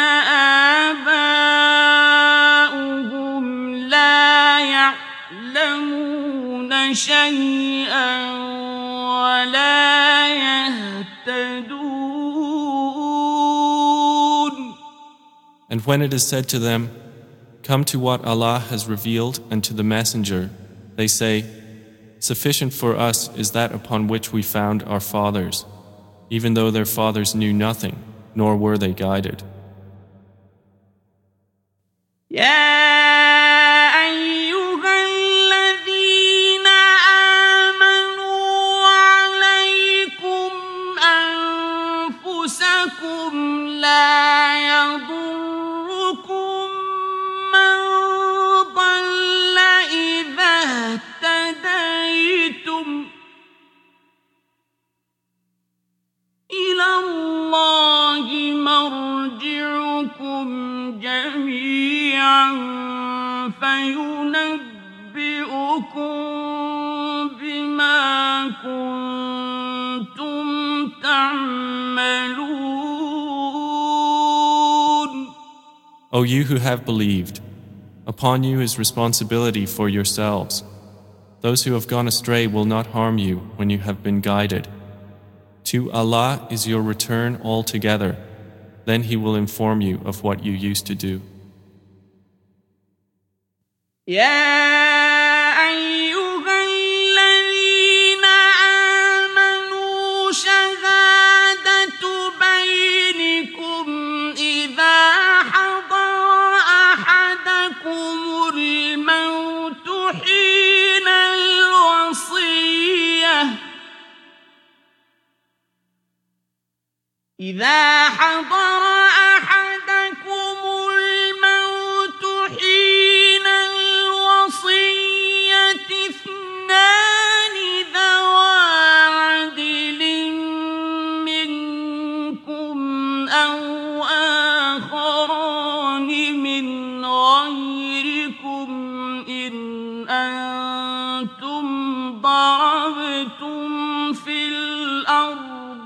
آبَاؤُهُمْ لَا يَعْلَمُونَ شَيْئًا وَلَا يَهْتَدُونَ. And when it is said to them, "Come to what Allah has revealed and to the Messenger," they say, "Sufficient for us is that upon which we found our fathers, even though their fathers knew nothing, nor were they guided." يَا أَيُّهَا الَّذِينَ آمَنُوا عَلَيْكُمْ أَنفُسَكُمْ لَا يَضُرُّكُم مَّن ضَلَّ إِذَا اهْتَدَيْتُمْ إِلَى اللَّهِ مَرْجِعُكُمْ جَمِيعًا فَيُنَبِّئُكُم بِمَا كُنتُمْ تَعْمَلُونَ. O you who have believed, upon you is responsibility for yourselves. Those who have gone astray will not harm you when you have been guided. To Allah is your return altogether, then He will inform you of what you used to do. يَا أَيُّهَا الَّذِينَ آمَنُوا شَهَادَةُ بَيْنِكُمْ إِذَا حَضَرَ أَحَدَكُمُ الْمَوْتُ حِينَ الْوَصِيَّةِ إِذَا حَضَرَ أَحَدَكُمُ الْمَوْتُ حِينَ الْوَصِيَّةِ اثْنَانِ ذَوَا عَدْلٍ مِّنكُمْ أَوْ آخَرَانِ مِنْ غَيْرِكُمْ إِنْ أَنتُمْ ضَرَبْتُمْ فِي الْأَرْضِ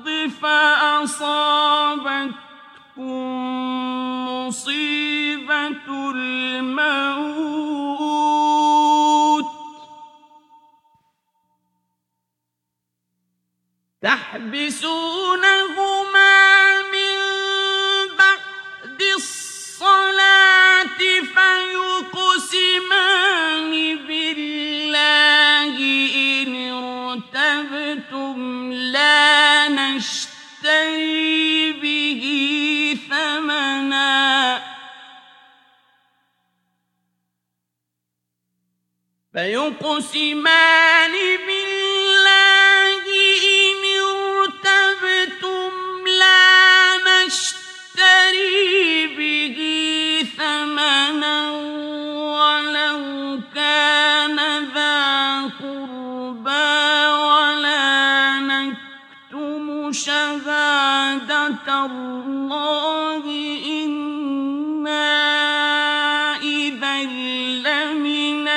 فَأَصَابَتْكُم مُّصِيبَةُ الْمَوْتِ تَحْبِسُونَهُمَا مِن بَعْدِ الصَّلَاةِ فَيُقْسِمَانِ بِاللَّهِ إِنِ ارْتَبْتُمْ لَا نَشْتَرِي بِهِ ثَمَنًا فيقسمان بالله إن ارتبتم لا نشتري به ثمنا ولو كان ذا قربى ولا نكتم شهادة الله إنا إذا لمن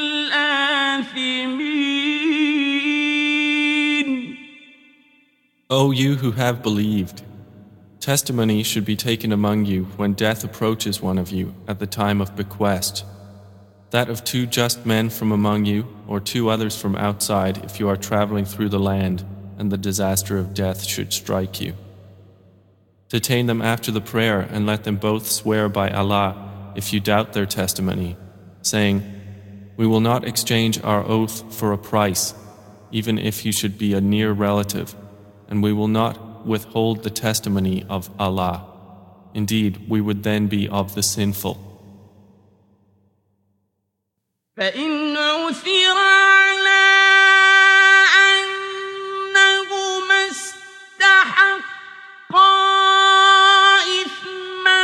O you who have believed, testimony should be taken among you when death approaches one of you at the time of bequest, that of 2 just men from among you or 2 others from outside if you are traveling through the land and the disaster of death should strike you. Detain them after the prayer and let them both swear by Allah if you doubt their testimony, saying, "We will not exchange our oath for a price, even if you should be a near relative, and we will not withhold the testimony of Allah. Indeed, we would then be of the sinful." فإن عثر على أنهما استحقا إثما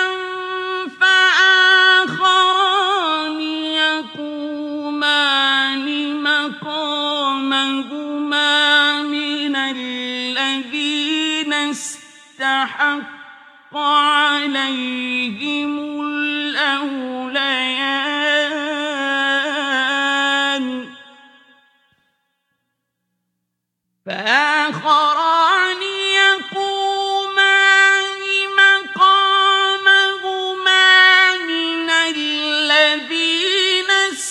فآخران يقومان مقامهما من الذين استحق عليهم الأوليان فآخران يقومان مقامهما من الذين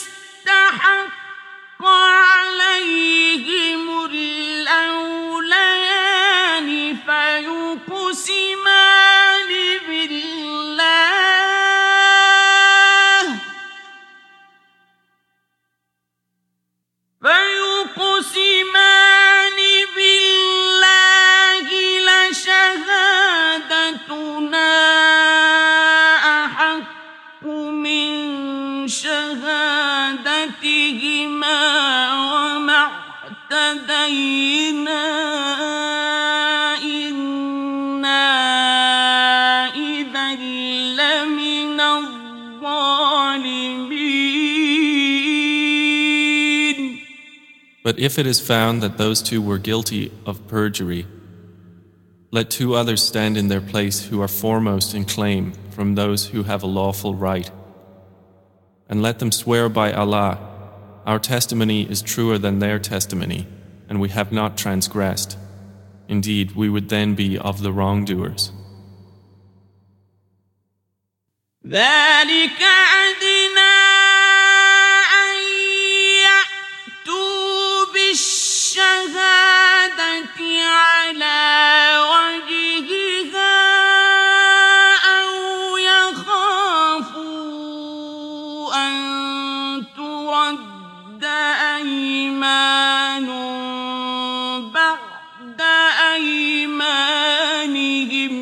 استحق عليهم الأوليان فيقسمان بالله لشهادتنا أحق من شهادتهما وما اعتدينا إنا إذا لمن الظالمين. But if it is found that those two were guilty of perjury, let two others stand in their place who are foremost in claim from those who have a lawful right. And let them swear by Allah, our testimony is truer than their testimony, and we have not transgressed. Indeed, we would then be of the wrongdoers. ذلك أدنى الشهادة على وجهها أو يخافوا أن ترد أيمان بعد أيمانهم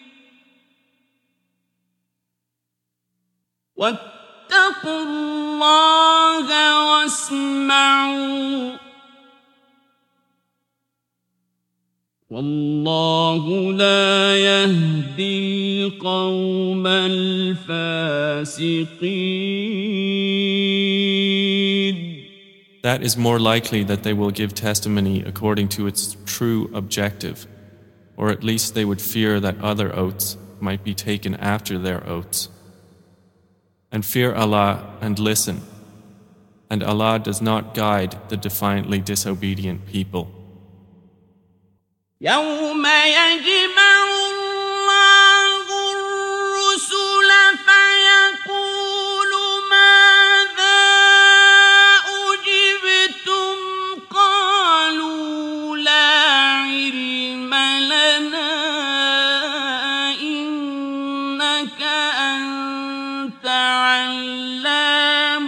واتقوا الله واسمعوا والله لا يهدي القوم الفاسقين. That is more likely that they will give testimony according to its true objective, or at least they would fear that other oaths might be taken after their oaths. And fear Allah and listen, and Allah does not guide the defiantly disobedient people. يوم يجمع الله الرسل فيقول ماذا أجبتم قالوا لا علم لنا إنك أنت علام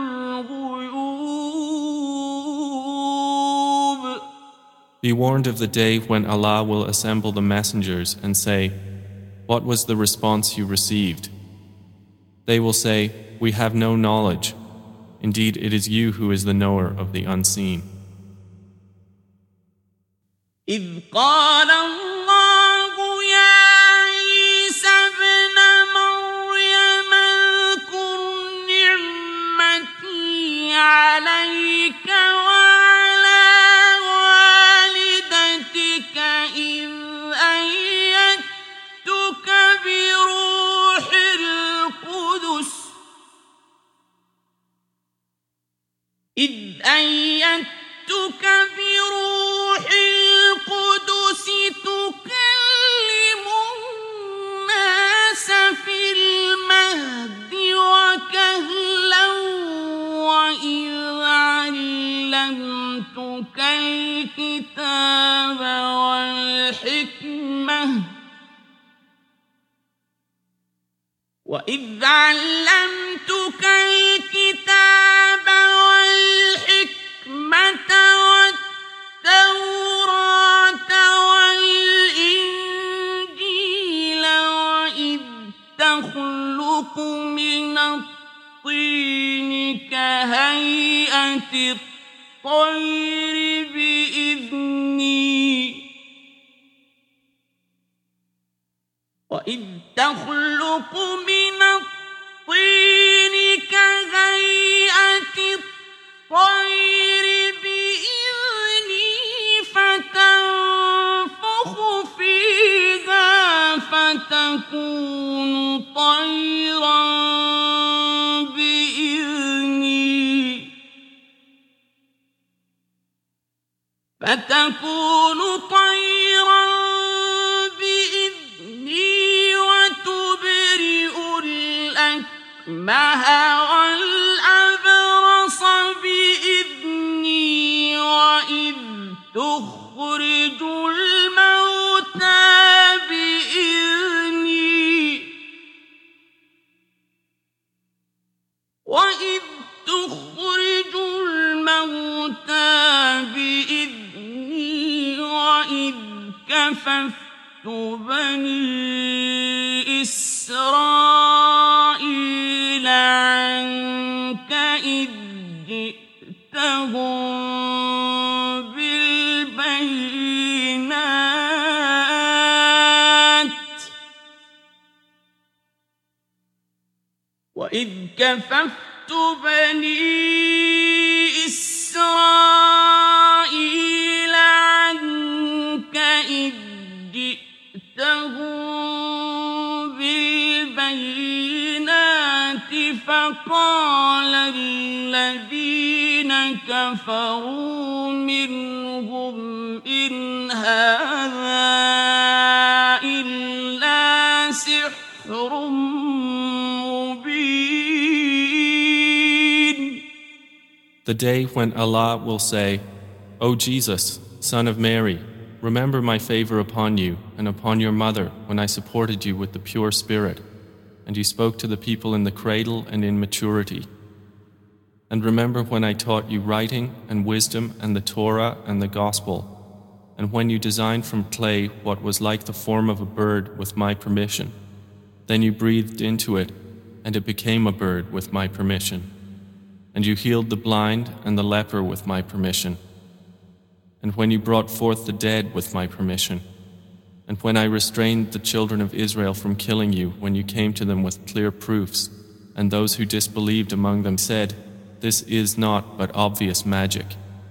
الغيوب. Be warned of the day when Allah will assemble the messengers and say, "What was the response you received?" They will say, "We have no knowledge. Indeed, it is you who is the knower of the unseen." إذ قال الله يا عيسى ابن مريم اذكر نعمتي عليك وعلى والدتك إذ أيدتك بروح القدس تكلم الناس في المهد وكهلا وإذ علمتك الكتاب والحكمة والتوراة والإنجيل وإذ تخلق من الطين كهيئة الطير بإذني وإذ تخلق من الطين كهيئة الطير بإذني فتنفخ فيها فتكون طيرا بإذني وتبرئ الأكمه والأبرص بإذني وإذ تخرج الموتى بإذني وإذ كففت بني إسرائيل عنك إذ جئتهم بالبينات وإذ كففت بني إسرائيل عنك إذ جئتهم بالبينات فقال الذين كفروا منهم إن هذا إلا سحر The day when Allah will say, O Jesus, son of Mary, remember my favor upon you and upon your mother when I supported you with the pure spirit, and you spoke to the people in the cradle and in maturity. And remember when I taught you writing and wisdom and the Torah and the Gospel, and when you designed from clay what was like the form of a bird with my permission. Then you breathed into it, and it became a bird with my permission. And you healed the blind and the leper with my permission. And when you brought forth the dead with my permission. And when I restrained the children of Israel from killing you when you came to them with clear proofs, and those who disbelieved among them said, This is not but obvious magic.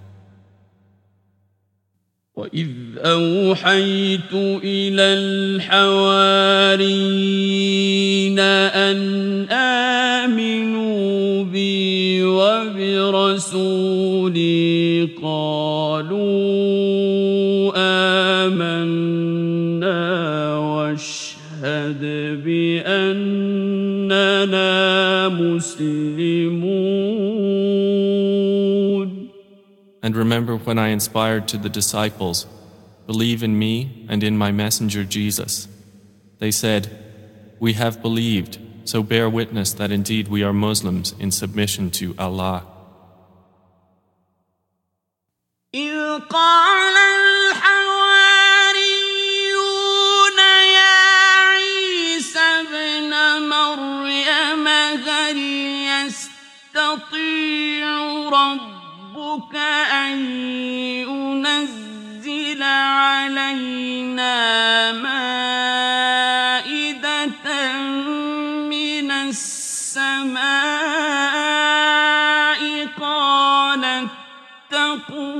وَإِذْ أَوْحَيْتُ إِلَى الْحَوَارِيِّينَ أَنْ آمِنُوا بِي وَبِرَسُولِي قَالُوا آمَنَّا وَاشْهَدْ بِأَنَّنَا مُسْلِمُونَ. And remember when I inspired to the disciples, Believe in me and in my messenger Jesus. They said, We have believed, so bear witness that indeed we are Muslims in submission to Allah. إِذْ قَالَ الْحَوَارِيُّونَ يَا عِيسَى ابْنَ مَرْيَمَ هَلْ يَسْتَطِيعُ رَبُّكَ أَن يُنَزِّلَ عَلَيْنَا مَائِدَةً مِّنَ السَّمَاءِ قَالَ اتَّقُوا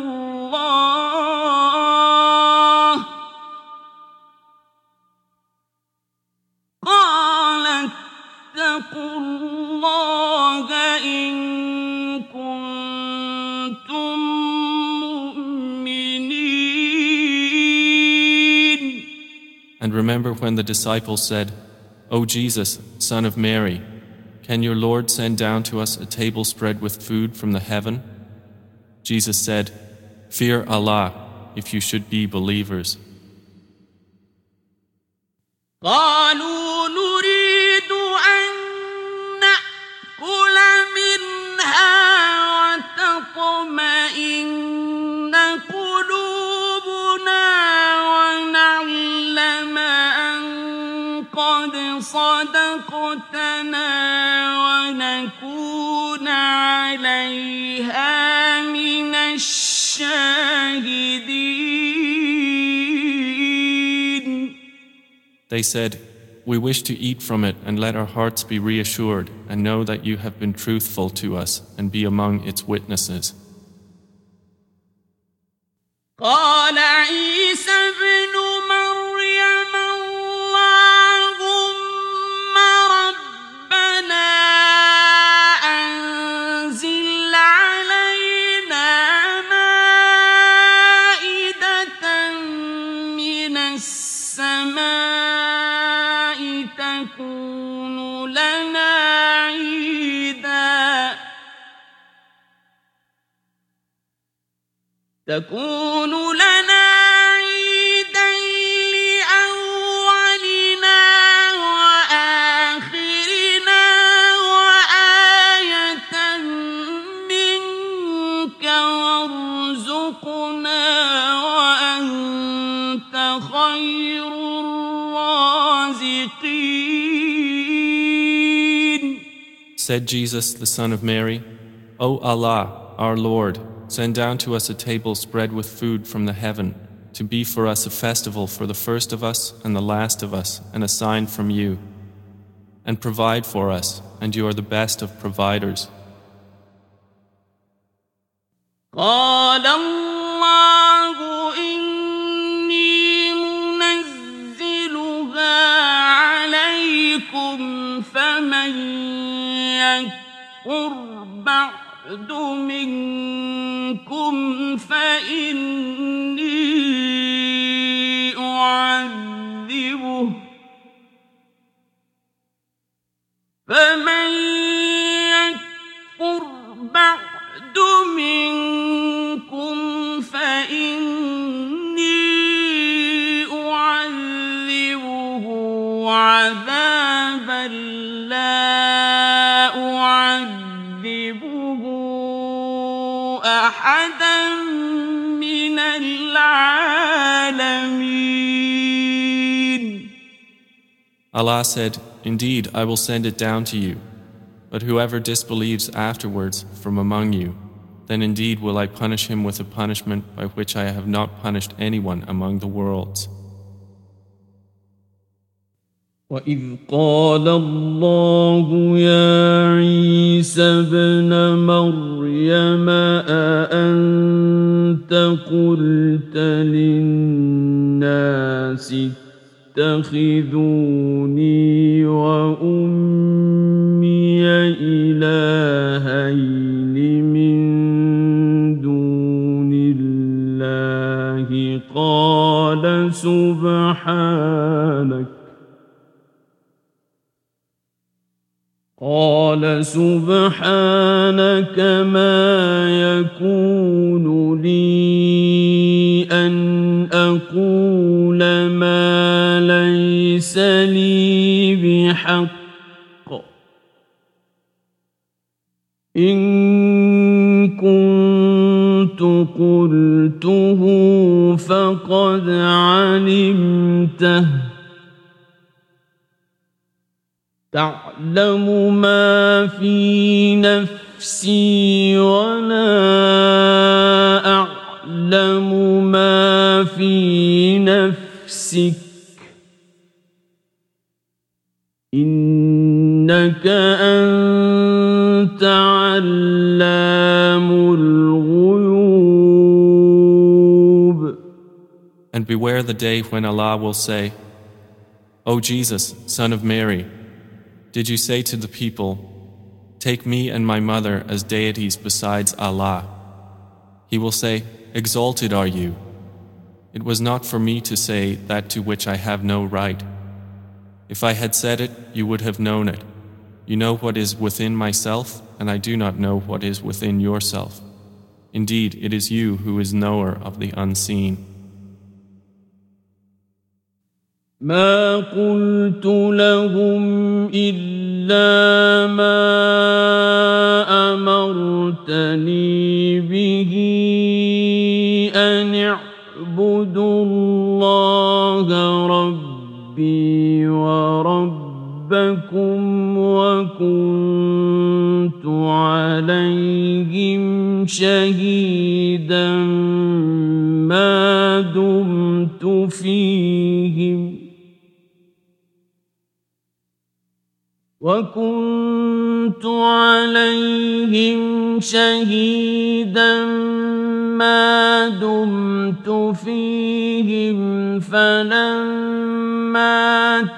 اللَّهَ إِن كُنتُم مُّؤْمِنِينَ. And remember when the disciples said, O Jesus, son of Mary, can your Lord send down to us a table spread with food from the heaven? Jesus said, Fear Allah if you should be believers. قالوا نريد أن نأكل منها وتطمئن قلوبنا ونعلم أن قد صدقتنا ونكون عَلَيْهَا مِنَ الشَّاهِدِينَ. They said, "We wish to eat from it and let our hearts be reassured and know that you have been truthful to us and be among its witnesses." قال عيسى ابن مريم اللهم ربنا أنزل علينا مائدة من السماء تكون لنا عيدا لأولنا وآخرنا وآية منك وارزقنا وأنت خير الرازقين. Said Jesus, the son of Mary, "O Allah, our Lord, send down to us a table spread with food from the heaven, to be for us a festival for the first of us and the last of us, and a sign from you. And provide for us, and you are the best of providers." قال الله إني منزلها عليكم فمن يكفر بعد منكم فإني أعذبه عذابا لا أعذبه أحدا من العالمين. Allah said, "Indeed, I will send it down to you. But whoever disbelieves afterwards from among you, then indeed will I punish him with a punishment by which I have not punished anyone among the worlds." وَإِذْ قَالَ اللَّهُ يَا عِيسَى ابْنَ مَرْيَمَ أَأَنْتَ قُلْتَ لِلنَّاسِ اتَّخِذُونِي وَأُمِّيَ إِلَٰهَيْنِ مِن دُونِ اللَّهِ قال سبحانك ما يكون لي أن أقول ما ليس لي بحق إن كنت قلته فقد علمته تعلم ما في نفسي ولا أعلم ما في نفسك إنك أنت علام الغيوب. And beware the day when Allah will say, "O Jesus, son of Mary, did you say to the people, 'Take me and my mother as deities besides Allah'?" He will say, "Exalted are you. It was not for me to say that to which I have no right. If I had said it, you would have known it. You know what is within myself, and I do not know what is within yourself. Indeed, it is you who is knower of the unseen." ما قلت لهم إلا ما أمرتني به أن اعبدوا الله ربي وربكم ربكم وكنت عليهم شهيدا ما دمت فيهم فلما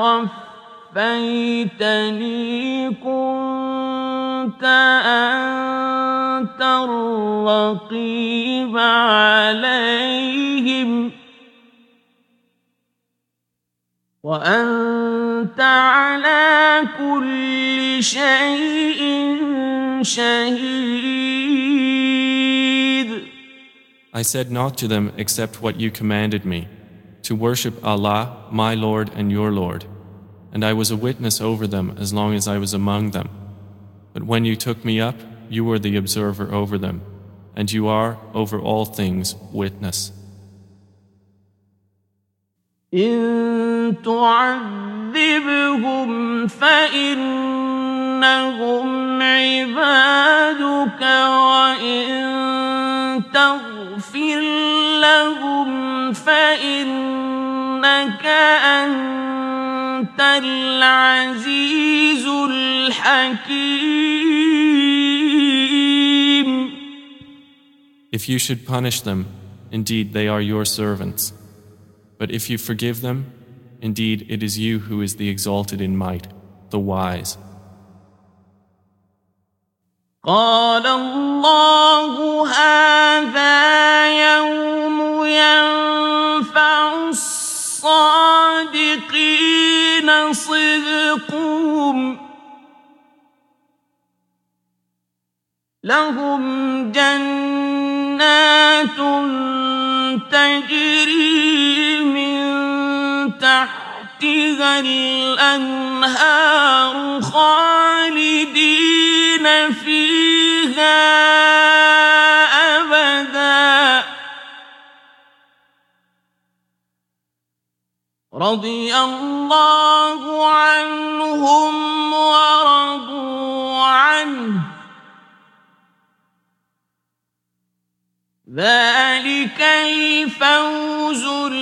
توفيتني كنت أنت الرقيب عليهم وأنت على كل شيء شهيد. I said not to them except what you commanded me, to worship Allah, my Lord and your Lord, and I was a witness over them as long as I was among them. But when you took me up, you were the observer over them, and you are, over all things, witness. إن تعذبهم فإنهم عبادك وإن تغفر لهم فإنك أنت العزيز الحكيم. If you should punish them, indeed they are your servants. But if you forgive them, indeed it is you who is the exalted in might, the wise. قال الله هذا يوم ينفع الصادقين صدقهم لهم جنات تجري من تحتها الأنهار خالدين فيها أبدا رضي الله عنهم ورضوا عنه ذلك الفوز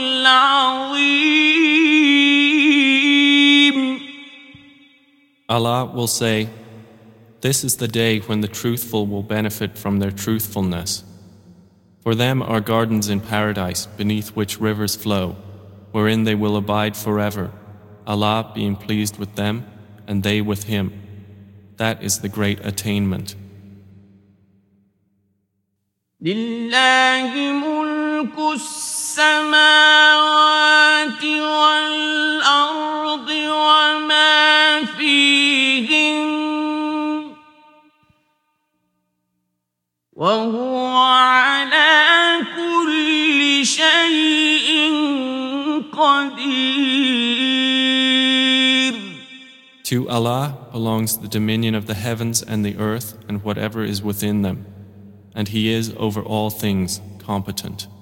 العظيم. Allah will say, this is the day when the truthful will benefit from their truthfulness. For them are gardens in paradise beneath which rivers flow, wherein they will abide forever, Allah being pleased with them and they with Him. That is the great attainment. لله ملك السماوات والأرض وما فيهن وهو على كل شيء قدير. To Allah belongs the dominion of the heavens and the earth and whatever is within them, and He is over all things competent.